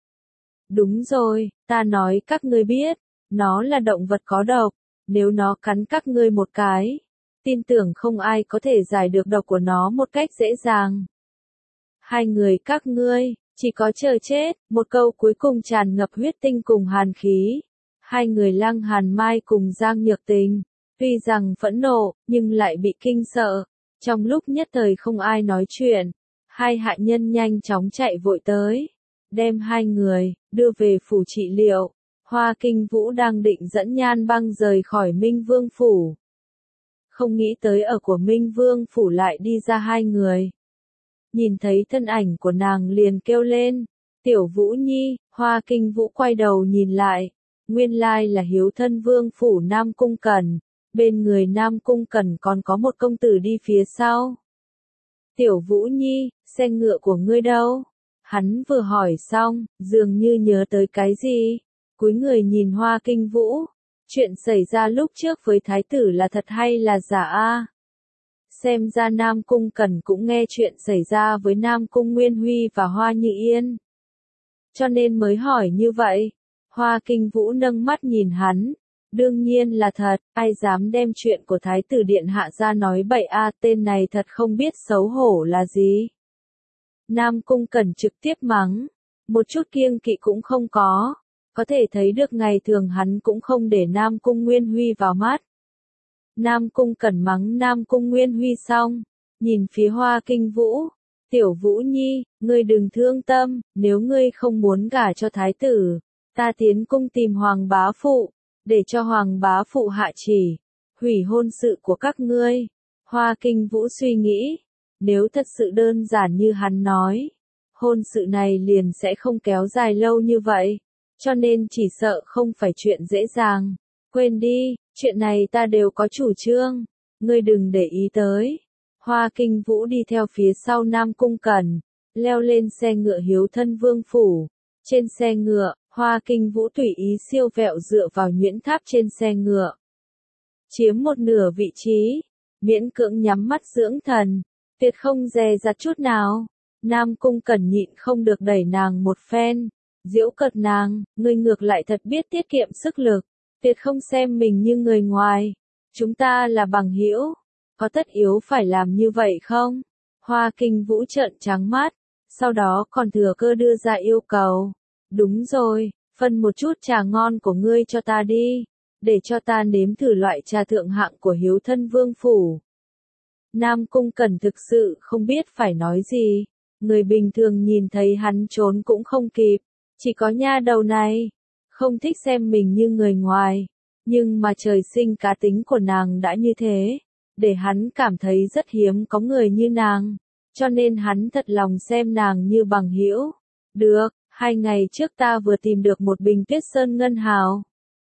Đúng rồi, ta nói các ngươi biết, nó là động vật có độc, nếu nó cắn các ngươi một cái, tin tưởng không ai có thể giải được độc của nó một cách dễ dàng. Hai người các ngươi, chỉ có chờ chết, một câu cuối cùng tràn ngập huyết tinh cùng hàn khí. Hai người Lăng Hàn Mai cùng Giang Nhược Tình, tuy rằng phẫn nộ, nhưng lại bị kinh sợ. Trong lúc nhất thời không ai nói chuyện, hai hạ nhân nhanh chóng chạy vội tới, đem hai người, đưa về phủ trị liệu. Hoa Kinh Vũ đang định dẫn Nhan Băng rời khỏi Minh Vương phủ. Không nghĩ tới ở của Minh Vương phủ lại đi ra hai người. Nhìn thấy thân ảnh của nàng liền kêu lên, Tiểu Vũ Nhi. Hoa Kinh Vũ quay đầu nhìn lại, nguyên lai là hiếu thân Vương phủ Nam Cung Cẩn, bên người Nam Cung Cẩn còn có một công tử đi phía sau. Tiểu Vũ Nhi, xe ngựa của ngươi đâu? Hắn vừa hỏi xong, dường như nhớ tới cái gì, cúi người nhìn Hoa Kinh Vũ, chuyện xảy ra lúc trước với thái tử là thật hay là giả a? Xem ra Nam Cung Cẩn cũng nghe chuyện xảy ra với Nam Cung Nguyên Huy và Hoa Như Yên, cho nên mới hỏi như vậy. Hoa Kinh Vũ nâng mắt nhìn hắn, đương nhiên là thật, ai dám đem chuyện của thái tử điện hạ ra nói bậy a, tên này thật không biết xấu hổ là gì. Nam Cung Cẩn trực tiếp mắng, một chút kiêng kỵ cũng không có, có thể thấy được ngày thường hắn cũng không để Nam Cung Nguyên Huy vào mắt. Nam Cung Cẩn mắng Nam Cung Nguyên Huy xong, nhìn phía Hoa Kinh Vũ, Tiểu Vũ Nhi, ngươi đừng thương tâm, nếu ngươi không muốn gả cho thái tử, ta tiến cung tìm Hoàng bá phụ, để cho Hoàng bá phụ hạ chỉ, hủy hôn sự của các ngươi. Hoa Kinh Vũ suy nghĩ, nếu thật sự đơn giản như hắn nói, hôn sự này liền sẽ không kéo dài lâu như vậy, cho nên chỉ sợ không phải chuyện dễ dàng. Quên đi, chuyện này ta đều có chủ trương, ngươi đừng để ý tới. Hoa Kinh Vũ đi theo phía sau Nam Cung Cẩn, leo lên xe ngựa hiếu thân Vương phủ. Trên xe ngựa, Hoa Kinh Vũ tùy ý siêu vẹo dựa vào nhuyễn tháp trên xe ngựa, chiếm một nửa vị trí, miễn cưỡng nhắm mắt dưỡng thần, tuyệt không dè dặt chút nào. Nam Cung Cẩn nhịn không được đẩy nàng một phen, giễu cợt nàng, ngươi ngược lại thật biết tiết kiệm sức lực, tuyệt không xem mình như người ngoài, chúng ta là bằng hữu, có tất yếu phải làm như vậy không? Hoa Kinh Vũ trợn trắng mắt, sau đó còn thừa cơ đưa ra yêu cầu, đúng rồi, phân một chút trà ngon của ngươi cho ta đi, để cho ta nếm thử loại trà thượng hạng của hiếu thân Vương phủ. Nam Cung Cẩn thực sự không biết phải nói gì, người bình thường nhìn thấy hắn trốn cũng không kịp, chỉ có nha đầu này, không thích xem mình như người ngoài, nhưng mà trời sinh cá tính của nàng đã như thế, để hắn cảm thấy rất hiếm có người như nàng, cho nên hắn thật lòng xem nàng như bằng hữu. Được, hai ngày trước ta vừa tìm được một bình Tuyết Sơn Ngân Hào,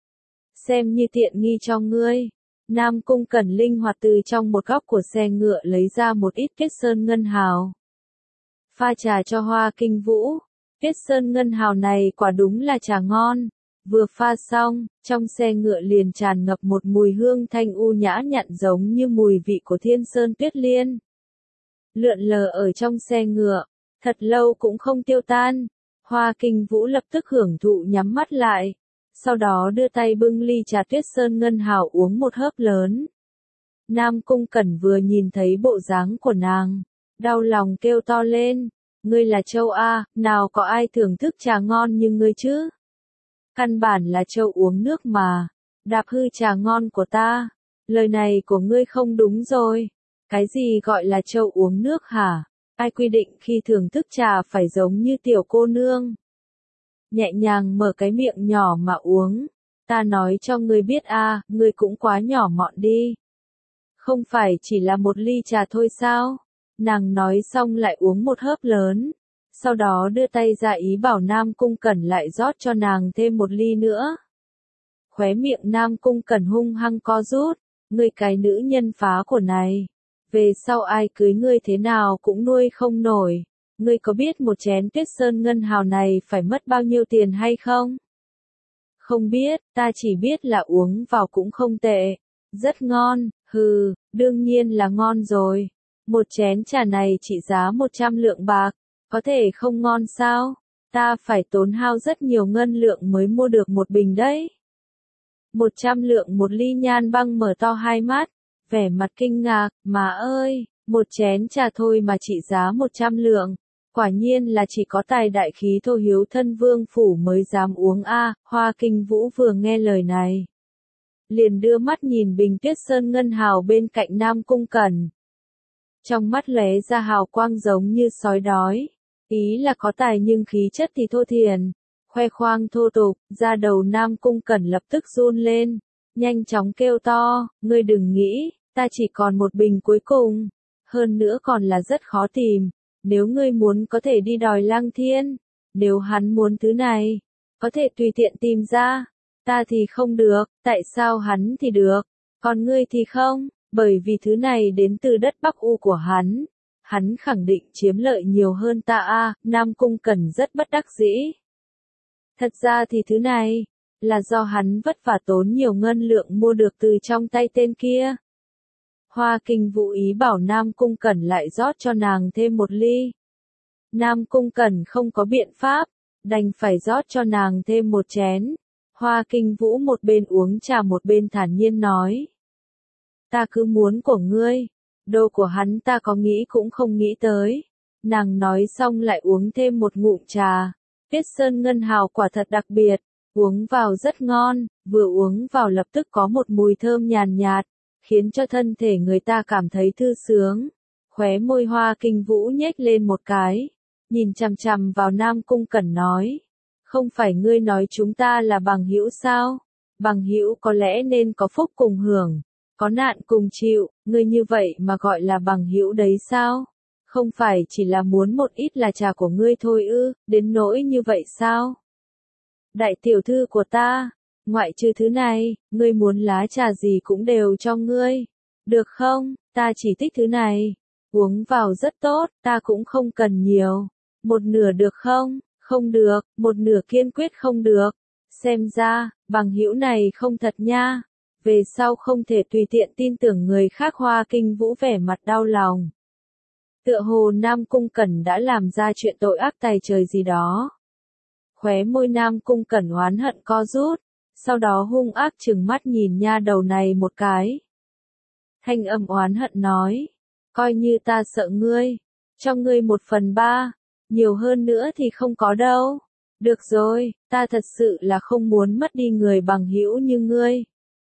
xem như tiện nghi cho ngươi. Nam Cung Cẩn linh hoạt từ trong một góc của xe ngựa lấy ra một ít Tuyết Sơn Ngân Hào, pha trà cho Hoa Kinh Vũ. Tuyết Sơn Ngân Hào này quả đúng là trà ngon, vừa pha xong, trong xe ngựa liền tràn ngập một mùi hương thanh u nhã nhặn giống như mùi vị của Thiên Sơn Tuyết Liên. Lượn lờ ở trong xe ngựa, thật lâu cũng không tiêu tan. Hoa Kinh Vũ lập tức hưởng thụ nhắm mắt lại, sau đó đưa tay bưng ly trà Tuyết Sơn Ngân Hào uống một hớp lớn. Nam Cung Cẩn vừa nhìn thấy bộ dáng của nàng, đau lòng kêu to lên, ngươi là trâu a, nào có ai thưởng thức trà ngon như ngươi chứ? Căn bản là trâu uống nước mà, đạp hư trà ngon của ta, lời này của ngươi không đúng rồi. Cái gì gọi là trâu uống nước hả? Ai quy định khi thưởng thức trà phải giống như tiểu cô nương? Nhẹ nhàng mở cái miệng nhỏ mà uống, ta nói cho ngươi biết a, ngươi cũng quá nhỏ mọn đi. Không phải chỉ là một ly trà thôi sao? Nàng nói xong lại uống một hớp lớn, sau đó đưa tay ra ý bảo Nam Cung Cẩn lại rót cho nàng thêm một ly nữa. Khóe miệng Nam Cung Cẩn hung hăng co rút, ngươi cái nữ nhân phá của này, về sau ai cưới ngươi thế nào cũng nuôi không nổi, ngươi có biết một chén tuyết sơn ngân hào này phải mất bao nhiêu tiền hay không? Không biết, ta chỉ biết là uống vào cũng không tệ. Rất ngon, hừ, đương nhiên là ngon rồi. Một chén trà này trị giá một trăm lượng bạc, có thể không ngon sao? Ta phải tốn hao rất nhiều ngân lượng mới mua được một bình đấy. Một trăm lượng một ly. Nhan Băng mở to hai mắt, vẻ mặt kinh ngạc, mà ơi, một chén trà thôi mà trị giá một trăm lượng. Quả nhiên là chỉ có tài đại khí thô hiếu thân vương phủ mới dám uống a. Hoa Kinh Vũ vừa nghe lời này, liền đưa mắt nhìn bình tuyết sơn ngân hào bên cạnh Nam Cung Cẩn. Trong mắt lóe ra hào quang giống như sói đói, ý là có tài nhưng khí chất thì thô thiển, khoe khoang thô tục. Da đầu Nam Cung Cẩn lập tức run lên, nhanh chóng kêu to, ngươi đừng nghĩ, ta chỉ còn một bình cuối cùng, hơn nữa còn là rất khó tìm. Nếu ngươi muốn có thể đi đòi Lăng Thiên, nếu hắn muốn thứ này, có thể tùy tiện tìm ra, ta thì không được. Tại sao hắn thì được, còn ngươi thì không? Bởi vì thứ này đến từ đất Bắc U của hắn, hắn khẳng định chiếm lợi nhiều hơn ta a. Nam Cung Cẩn rất bất đắc dĩ. Thật ra thì thứ này, là do hắn vất vả tốn nhiều ngân lượng mua được từ trong tay tên kia. Hoa Kinh Vũ ý bảo Nam Cung Cẩn lại rót cho nàng thêm một ly. Nam Cung Cẩn không có biện pháp, đành phải rót cho nàng thêm một chén. Hoa Kinh Vũ một bên uống trà một bên thản nhiên nói. Ta cứ muốn của ngươi, đồ của hắn ta có nghĩ cũng không nghĩ tới. Nàng nói xong lại uống thêm một ngụm trà. Tuyết sơn ngân hào quả thật đặc biệt, uống vào rất ngon, vừa uống vào lập tức có một mùi thơm nhàn nhạt, khiến cho thân thể người ta cảm thấy thư sướng. Khóe môi Hoa Kinh Vũ nhếch lên một cái, nhìn chằm chằm vào Nam Cung Cẩn nói, không phải ngươi nói chúng ta là bằng hữu sao? Bằng hữu có lẽ nên có phúc cùng hưởng, có nạn cùng chịu, ngươi như vậy mà gọi là bằng hữu đấy sao? Không phải chỉ là muốn một ít là trà của ngươi thôi ư, đến nỗi như vậy sao? Đại tiểu thư của ta, ngoại trừ thứ này, ngươi muốn lá trà gì cũng đều cho ngươi. Được không? Ta chỉ thích thứ này. Uống vào rất tốt, ta cũng không cần nhiều. Một nửa được không? Không được, một nửa kiên quyết không được. Xem ra, bằng hữu này không thật nha. Về sau không thể tùy tiện tin tưởng người khác. Hoa Kinh Vũ vẻ mặt đau lòng. Tựa hồ Nam Cung Cẩn đã làm ra chuyện tội ác tày trời gì đó. Khóe môi Nam Cung Cẩn oán hận co rút, sau đó hung ác trừng mắt nhìn nha đầu này một cái. Thanh âm oán hận nói, coi như ta sợ ngươi, cho ngươi một phần ba, nhiều hơn nữa thì không có đâu. Được rồi, ta thật sự là không muốn mất đi người bằng hữu như ngươi.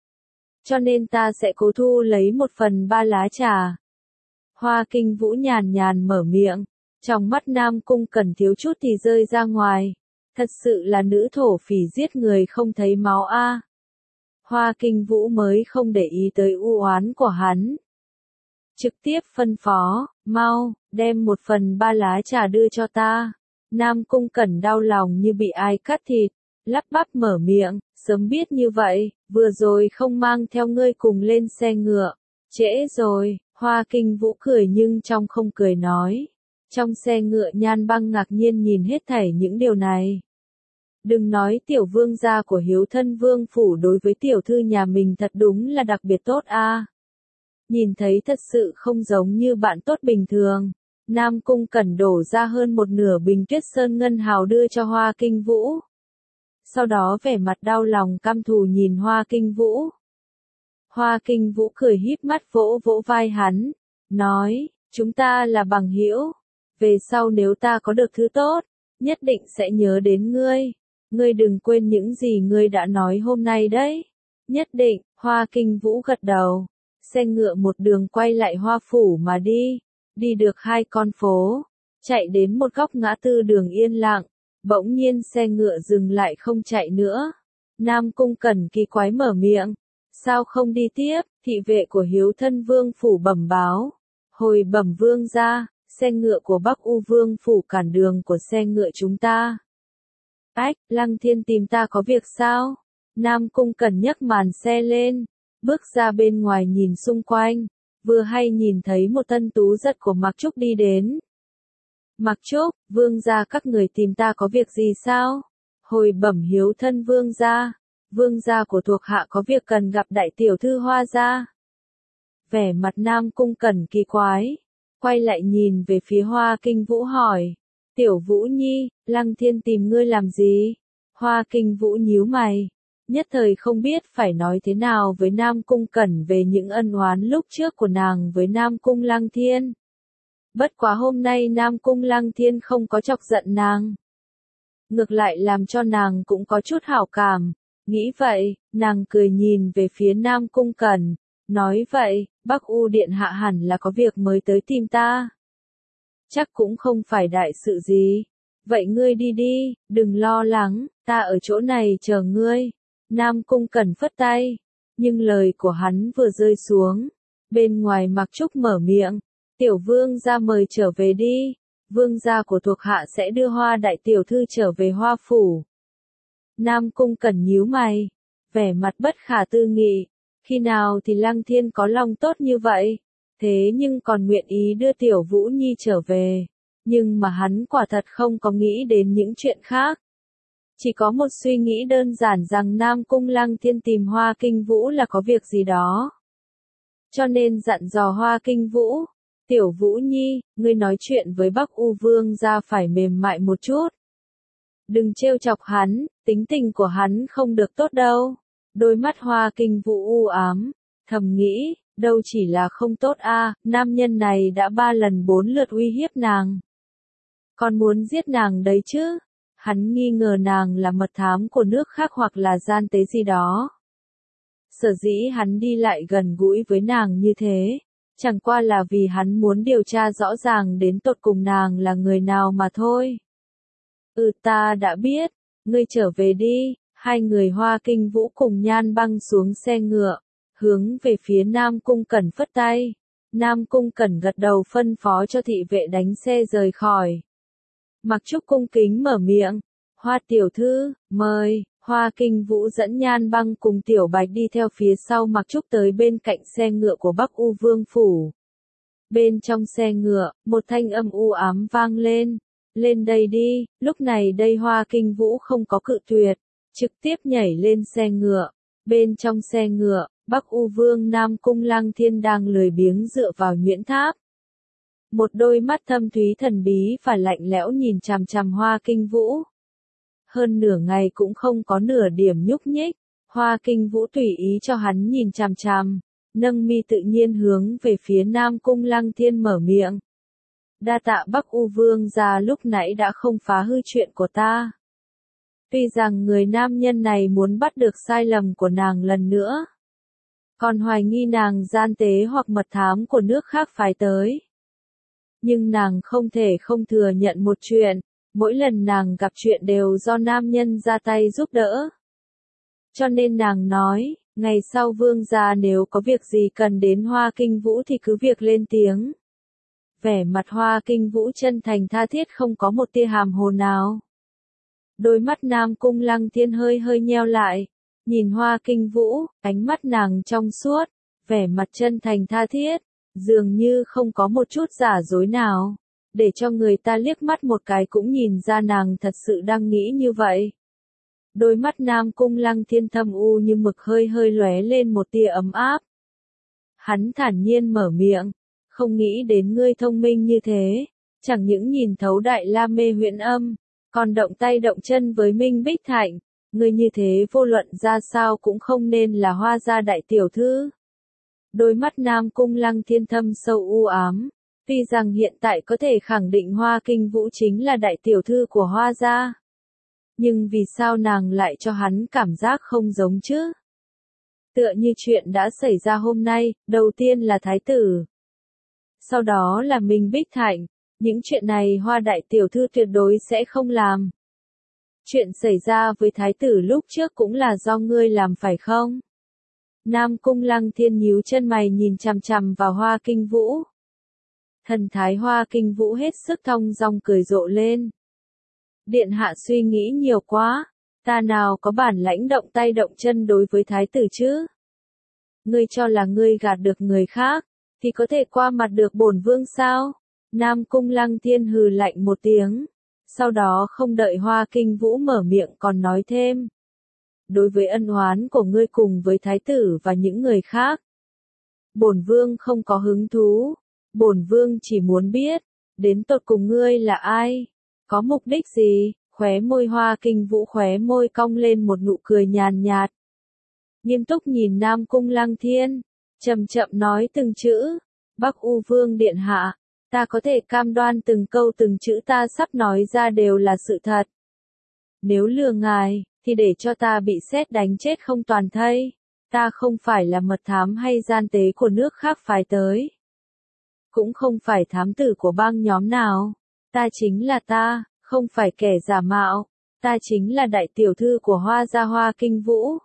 Cho nên ta sẽ cố thu lấy một phần ba lá trà. Hoa Kinh Vũ nhàn nhàn mở miệng, trong mắt Nam Cung Cẩn thiếu chút thì rơi ra ngoài. Thật sự là nữ thổ phỉ giết người không thấy máu a. Hoa Kinh Vũ mới không để ý tới u oán của hắn. Trực tiếp phân phó, mau, đem một phần ba lá trà đưa cho ta. Nam Cung Cẩn đau lòng như bị ai cắt thịt, lắp bắp mở miệng, sớm biết như vậy, vừa rồi không mang theo ngươi cùng lên xe ngựa. Trễ rồi, Hoa Kinh Vũ cười nhưng trong không cười nói. Trong xe ngựa Nhan Băng ngạc nhiên nhìn hết thảy những điều này. Đừng nói tiểu vương gia của hiếu thân vương phủ đối với tiểu thư nhà mình thật đúng là đặc biệt tốt a. Nhìn thấy thật sự không giống như bạn tốt bình thường. Nam Cung Cẩn đổ ra hơn một nửa bình tuyết sơn ngân hào đưa cho Hoa Kinh Vũ. Sau đó vẻ mặt đau lòng căm thù nhìn Hoa Kinh Vũ. Hoa Kinh Vũ cười híp mắt vỗ vỗ vai hắn, nói, chúng ta là bằng hữu, về sau nếu ta có được thứ tốt, nhất định sẽ nhớ đến ngươi. Ngươi đừng quên những gì ngươi đã nói hôm nay đấy. Nhất định, Hoa Kinh Vũ gật đầu. Xe ngựa một đường quay lại Hoa Phủ mà đi. Đi được hai con phố. Chạy đến một góc ngã tư đường yên lặng. Bỗng nhiên xe ngựa dừng lại không chạy nữa. Nam Cung Cẩn kỳ quái mở miệng. Sao không đi tiếp? Thị vệ của hiếu thân vương phủ bẩm báo. Hồi bẩm vương ra, xe ngựa của Bắc U vương phủ cản đường của xe ngựa chúng ta. Ách, Lăng Thiên tìm ta có việc sao? Nam Cung Cẩn nhấc màn xe lên, bước ra bên ngoài nhìn xung quanh, vừa hay nhìn thấy một tân tú giật của Mạc Trúc đi đến. Mặc Trúc, vương gia các người tìm ta có việc gì sao? Hồi bẩm hiếu thân vương gia, vương gia của thuộc hạ có việc cần gặp đại tiểu thư Hoa gia. Vẻ mặt Nam Cung Cẩn kỳ quái, quay lại nhìn về phía Hoa Kinh Vũ hỏi, tiểu Vũ Nhi, Lăng Thiên tìm ngươi làm gì? Hoa Kinh Vũ nhíu mày, nhất thời không biết phải nói thế nào với Nam Cung Cẩn về những ân oán lúc trước của nàng với Nam Cung Lăng Thiên. Bất quá hôm nay Nam Cung Lăng Thiên không có chọc giận nàng. Ngược lại làm cho nàng cũng có chút hảo cảm. Nghĩ vậy, nàng cười nhìn về phía Nam Cung Cẩn, nói vậy, Bắc U Điện hạ hẳn là có việc mới tới tìm ta. Chắc cũng không phải đại sự gì. Vậy ngươi đi đi, đừng lo lắng, ta ở chỗ này chờ ngươi. Nam Cung Cẩn phất tay, nhưng lời của hắn vừa rơi xuống, bên ngoài Mặc Trúc mở miệng, tiểu vương gia mời trở về đi, vương gia của thuộc hạ sẽ đưa Hoa đại tiểu thư trở về Hoa phủ. Nam Cung Cẩn nhíu mày, vẻ mặt bất khả tư nghị, khi nào thì Lăng Thiên có lòng tốt như vậy, thế nhưng còn nguyện ý đưa tiểu Vũ Nhi trở về, nhưng mà hắn quả thật không có nghĩ đến những chuyện khác. Chỉ có một suy nghĩ đơn giản rằng Nam Cung Lăng Thiên tìm Hoa Kinh Vũ là có việc gì đó. Cho nên dặn dò Hoa Kinh Vũ, tiểu Vũ Nhi, ngươi nói chuyện với Bắc U Vương gia phải mềm mại một chút. Đừng trêu chọc hắn, tính tình của hắn không được tốt đâu. Đôi mắt Hoa Kinh Vũ u ám, thầm nghĩ, đâu chỉ là không tốt a, nam nhân này đã ba lần bốn lượt uy hiếp nàng. Còn muốn giết nàng đấy chứ. Hắn nghi ngờ nàng là mật thám của nước khác hoặc là gian tế gì đó. Sở dĩ hắn đi lại gần gũi với nàng như thế, chẳng qua là vì hắn muốn điều tra rõ ràng đến tột cùng nàng là người nào mà thôi. Ừ, ta đã biết, ngươi trở về đi. Hai người Hoa Kinh Vũ cùng Nhan Băng xuống xe ngựa, hướng về phía Nam Cung Cẩn phất tay. Nam Cung Cẩn gật đầu phân phó cho thị vệ đánh xe rời khỏi. Mặc Trúc cung kính mở miệng, Hoa tiểu thư, mời. Hoa Kinh Vũ dẫn Nhan Băng cùng Tiểu Bạch đi theo phía sau Mặc Trúc tới bên cạnh xe ngựa của Bắc U Vương phủ. Bên trong xe ngựa, một thanh âm u ám vang lên, lên đây đi. Lúc này đây Hoa Kinh Vũ không có cự tuyệt, trực tiếp nhảy lên xe ngựa. Bên trong xe ngựa, Bắc U Vương Nam Cung Lăng Thiên đang lười biếng dựa vào nhuyễn tháp. Một đôi mắt thâm thúy thần bí và lạnh lẽo nhìn chằm chằm Hoa Kinh Vũ. Hơn nửa ngày cũng không có nửa điểm nhúc nhích, Hoa Kinh Vũ tùy ý cho hắn nhìn chằm chằm, nâng mi tự nhiên hướng về phía Nam Cung Lăng Thiên mở miệng. Đa tạ Bắc U Vương gia lúc nãy đã không phá hư chuyện của ta. Tuy rằng người nam nhân này muốn bắt được sai lầm của nàng lần nữa, còn hoài nghi nàng gian tế hoặc mật thám của nước khác phái tới. Nhưng nàng không thể không thừa nhận một chuyện, mỗi lần nàng gặp chuyện đều do nam nhân ra tay giúp đỡ. Cho nên nàng nói, ngày sau vương gia nếu có việc gì cần đến Hoa Kinh Vũ thì cứ việc lên tiếng. Vẻ mặt Hoa Kinh Vũ chân thành tha thiết không có một tia hàm hồ nào. Đôi mắt Nam Cung Lăng Thiên hơi hơi nheo lại, nhìn Hoa Kinh Vũ, ánh mắt nàng trong suốt, vẻ mặt chân thành tha thiết, dường như không có một chút giả dối nào, để cho người ta liếc mắt một cái cũng nhìn ra nàng thật sự đang nghĩ như vậy. Đôi mắt Nam Cung Lăng Thiên thâm u như mực hơi hơi lóe lên một tia ấm áp. Hắn thản nhiên mở miệng, không nghĩ đến ngươi thông minh như thế, chẳng những nhìn thấu Đại La Mê huyễn âm, còn động tay động chân với Minh Bích Thạnh, ngươi như thế vô luận ra sao cũng không nên là Hoa gia đại tiểu thư. Đôi mắt Nam Cung Lăng Thiên thâm sâu u ám, tuy rằng hiện tại có thể khẳng định Hoa Kinh Vũ chính là đại tiểu thư của Hoa gia, nhưng vì sao nàng lại cho hắn cảm giác không giống chứ? Tựa như chuyện đã xảy ra hôm nay, đầu tiên là thái tử, sau đó là Minh Bích Thạnh, những chuyện này Hoa đại tiểu thư tuyệt đối sẽ không làm. Chuyện xảy ra với thái tử lúc trước cũng là do ngươi làm phải không? Nam Cung Lăng Thiên nhíu chân mày nhìn chằm chằm vào Hoa Kinh Vũ. Thần thái Hoa Kinh Vũ hết sức thong dong cười rộ lên. Điện hạ suy nghĩ nhiều quá, ta nào có bản lãnh động tay động chân đối với thái tử chứ? Ngươi cho là ngươi gạt được người khác, thì có thể qua mặt được bổn vương sao? Nam Cung Lăng Thiên hừ lạnh một tiếng. Sau đó không đợi Hoa Kinh Vũ mở miệng còn nói thêm. Đối với ân oán của ngươi cùng với thái tử và những người khác, bổn vương không có hứng thú. Bổn vương chỉ muốn biết, đến tột cùng ngươi là ai? Có mục đích gì? Khóe môi Hoa Kinh Vũ khóe môi cong lên một nụ cười nhàn nhạt. Nghiêm túc nhìn Nam Cung Lăng Thiên, chậm chậm nói từng chữ. Bắc U Vương điện hạ, ta có thể cam đoan từng câu từng chữ ta sắp nói ra đều là sự thật. Nếu lừa ngài, thì để cho ta bị sét đánh chết không toàn thây. Ta không phải là mật thám hay gian tế của nước khác phái tới. Cũng không phải thám tử của bang nhóm nào. Ta chính là ta, không phải kẻ giả mạo. Ta chính là đại tiểu thư của Hoa gia Hoa Kinh Vũ.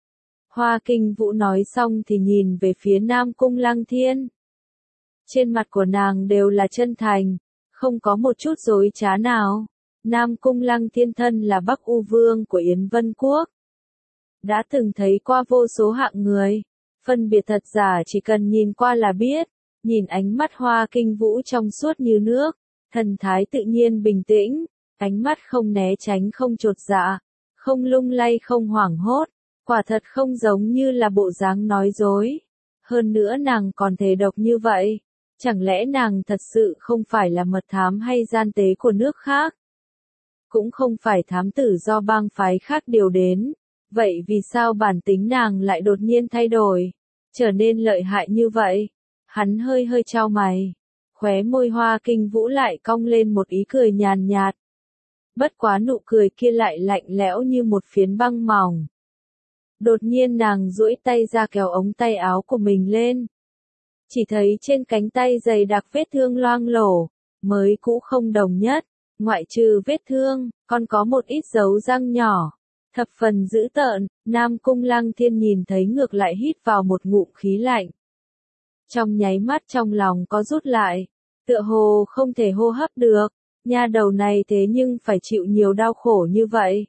Hoa Kinh Vũ nói xong thì nhìn về phía Nam Cung Lăng Thiên. Trên mặt của nàng đều là chân thành, không có một chút dối trá nào. Nam Cung Lăng Thiên thân là Bắc U Vương của Yến Vân Quốc. Đã từng thấy qua vô số hạng người, phân biệt thật giả chỉ cần nhìn qua là biết. Nhìn ánh mắt Hoa Kinh Vũ trong suốt như nước, thần thái tự nhiên bình tĩnh, ánh mắt không né tránh không chột dạ, không lung lay không hoảng hốt, quả thật không giống như là bộ dáng nói dối. Hơn nữa nàng còn thề độc như vậy, chẳng lẽ nàng thật sự không phải là mật thám hay gian tế của nước khác? Cũng không phải thám tử do bang phái khác điều đến, vậy vì sao bản tính nàng lại đột nhiên thay đổi, trở nên lợi hại như vậy? Hắn hơi hơi chau mày, khóe môi Hoa Kinh Vũ lại cong lên một ý cười nhàn nhạt. Bất quá nụ cười kia lại lạnh lẽo như một phiến băng mỏng. Đột nhiên nàng duỗi tay ra kéo ống tay áo của mình lên. Chỉ thấy trên cánh tay dày đặc vết thương loang lổ, mới cũ không đồng nhất, ngoại trừ vết thương, còn có một ít dấu răng nhỏ. Thập phần dữ tợn, Nam Cung Lăng Thiên nhìn thấy ngược lại hít vào một ngụm khí lạnh. Trong nháy mắt trong lòng có rút lại, tựa hồ không thể hô hấp được, nha đầu này thế nhưng phải chịu nhiều đau khổ như vậy.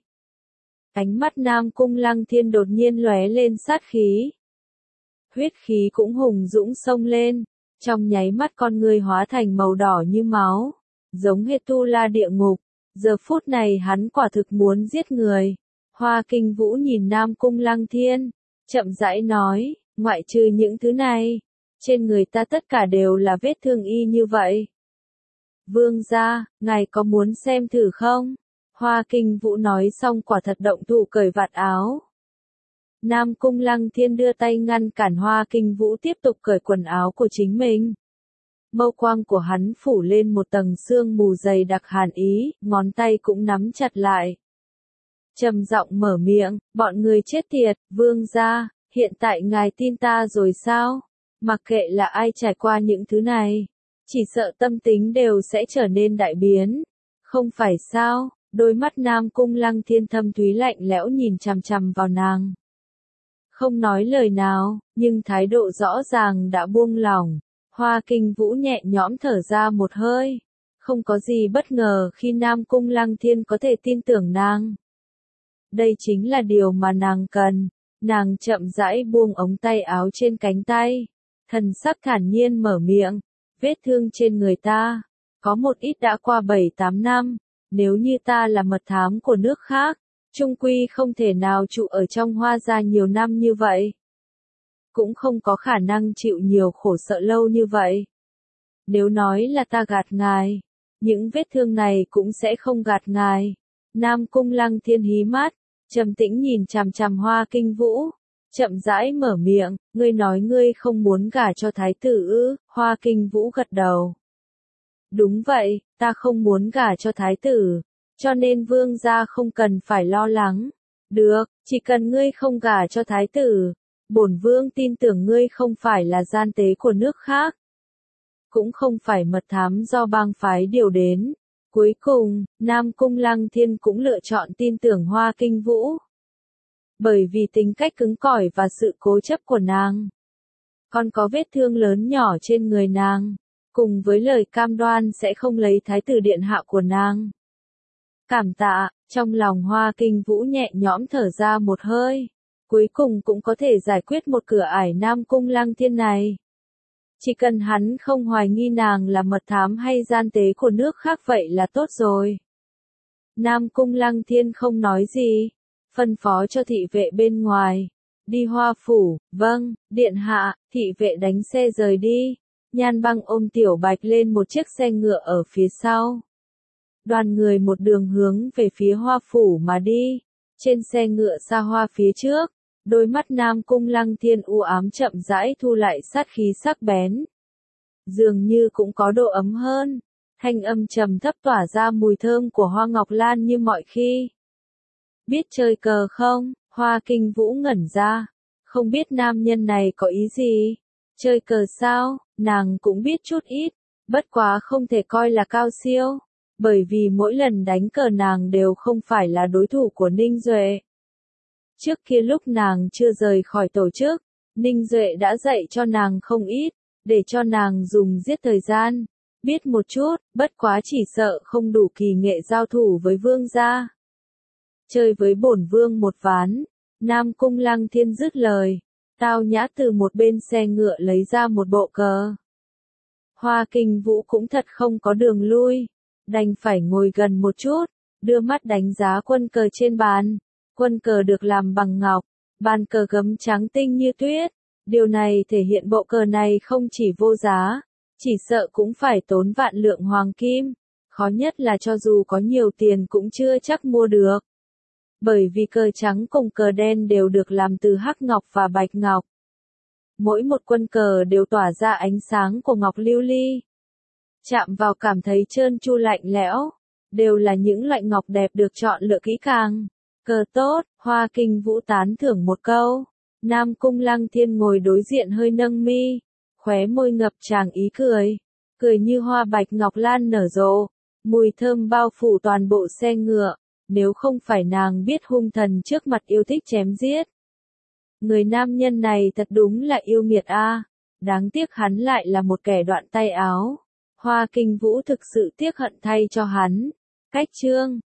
Ánh mắt Nam Cung Lăng Thiên đột nhiên lóe lên sát khí. Huyết khí cũng hùng dũng xông lên, trong nháy mắt con người hóa thành màu đỏ như máu, giống hệt tu la địa ngục. Giờ phút này hắn quả thực muốn giết người. Hoa Kinh Vũ nhìn Nam Cung Lăng Thiên, chậm rãi nói, ngoại trừ những thứ này, trên người ta tất cả đều là vết thương y như vậy. Vương gia, ngài có muốn xem thử không? Hoa Kinh Vũ nói xong quả thật động thủ cởi vạt áo. Nam Cung Lăng Thiên đưa tay ngăn cản Hoa Kinh Vũ tiếp tục cởi quần áo của chính mình. Mâu quang của hắn phủ lên một tầng sương mù dày đặc hàn ý, ngón tay cũng nắm chặt lại. Trầm giọng mở miệng, bọn người chết tiệt, vương gia, hiện tại ngài tin ta rồi sao? Mặc kệ là ai trải qua những thứ này, chỉ sợ tâm tính đều sẽ trở nên đại biến. Không phải sao? Đôi mắt Nam Cung Lăng Thiên thâm thúy lạnh lẽo nhìn chằm chằm vào nàng. Không nói lời nào, nhưng thái độ rõ ràng đã buông lỏng. Hoa Kinh Vũ nhẹ nhõm thở ra một hơi. Không có gì bất ngờ khi Nam Cung Lăng Thiên có thể tin tưởng nàng. Đây chính là điều mà nàng cần. Nàng chậm rãi buông ống tay áo trên cánh tay. Thần sắc thản nhiên mở miệng. Vết thương trên người ta, có một ít đã qua bảy tám năm. Nếu như ta là mật thám của nước khác, chung quy không thể nào trụ ở trong Hoa gia nhiều năm như vậy. Cũng không có khả năng chịu nhiều khổ sợ lâu như vậy. Nếu nói là ta gạt ngài, những vết thương này cũng sẽ không gạt ngài. Nam Cung Lăng Thiên hí mắt, trầm tĩnh nhìn chằm chằm Hoa Kinh Vũ, chậm rãi mở miệng, ngươi nói ngươi không muốn gả cho thái tử ư? Hoa Kinh Vũ gật đầu. Đúng vậy, ta không muốn gả cho thái tử, cho nên vương gia không cần phải lo lắng. Được, chỉ cần ngươi không gả cho thái tử, bổn vương tin tưởng ngươi không phải là gian tế của nước khác, cũng không phải mật thám do bang phái điều đến. Cuối cùng, Nam Cung Lăng Thiên cũng lựa chọn tin tưởng Hoa Kinh Vũ. Bởi vì tính cách cứng cỏi và sự cố chấp của nàng. Còn có vết thương lớn nhỏ trên người nàng. Cùng với lời cam đoan sẽ không lấy thái tử điện hạ của nàng. Cảm tạ, trong lòng Hoa Kinh Vũ nhẹ nhõm thở ra một hơi. Cuối cùng cũng có thể giải quyết một cửa ải Nam Cung Lăng Thiên này. Chỉ cần hắn không hoài nghi nàng là mật thám hay gian tế của nước khác vậy là tốt rồi. Nam Cung Lăng Thiên không nói gì, phân phó cho thị vệ bên ngoài. Đi Hoa Phủ, vâng, điện hạ, thị vệ đánh xe rời đi. Nhan Băng ôm Tiểu Bạch lên một chiếc xe ngựa ở phía sau. Đoàn người một đường hướng về phía Hoa Phủ mà đi. Trên xe ngựa xa hoa phía trước, đôi mắt Nam Cung Lăng Thiên u ám chậm rãi thu lại sát khí sắc bén. Dường như cũng có độ ấm hơn, thanh âm trầm thấp tỏa ra mùi thơm của hoa ngọc lan như mọi khi. Biết chơi cờ không? Hoa Kinh Vũ ngẩn ra, không biết nam nhân này có ý gì. Chơi cờ sao? Nàng cũng biết chút ít, bất quá không thể coi là cao siêu, bởi vì mỗi lần đánh cờ nàng đều không phải là đối thủ của Ninh Duệ. Trước kia lúc nàng chưa rời khỏi tổ chức, Ninh Duệ đã dạy cho nàng không ít, để cho nàng dùng giết thời gian, biết một chút, bất quá chỉ sợ không đủ kỳ nghệ giao thủ với vương gia. Chơi với bổn vương một ván, Nam Cung Lăng Thiên dứt lời, tao nhã từ một bên xe ngựa lấy ra một bộ cờ. Hoa Kinh Vũ cũng thật không có đường lui, đành phải ngồi gần một chút, đưa mắt đánh giá quân cờ trên bàn. Quân cờ được làm bằng ngọc, bàn cờ gấm trắng tinh như tuyết. Điều này thể hiện bộ cờ này không chỉ vô giá, chỉ sợ cũng phải tốn vạn lượng hoàng kim. Khó nhất là cho dù có nhiều tiền cũng chưa chắc mua được. Bởi vì cờ trắng cùng cờ đen đều được làm từ hắc ngọc và bạch ngọc. Mỗi một quân cờ đều tỏa ra ánh sáng của ngọc lưu ly. Chạm vào cảm thấy trơn tru lạnh lẽo, đều là những loại ngọc đẹp được chọn lựa kỹ càng. Cờ tốt, Hoa Kinh Vũ tán thưởng một câu. Nam Cung Lăng Thiên ngồi đối diện hơi nâng mi, khóe môi ngập tràn ý cười, cười như hoa bạch ngọc lan nở rộ, mùi thơm bao phủ toàn bộ xe ngựa. Nếu không phải nàng biết hung thần trước mặt yêu thích chém giết, người nam nhân này thật đúng là yêu nghiệt a. Đáng tiếc hắn lại là một kẻ đoạn tay áo. Hoa Kinh Vũ thực sự tiếc hận thay cho hắn. Cách chương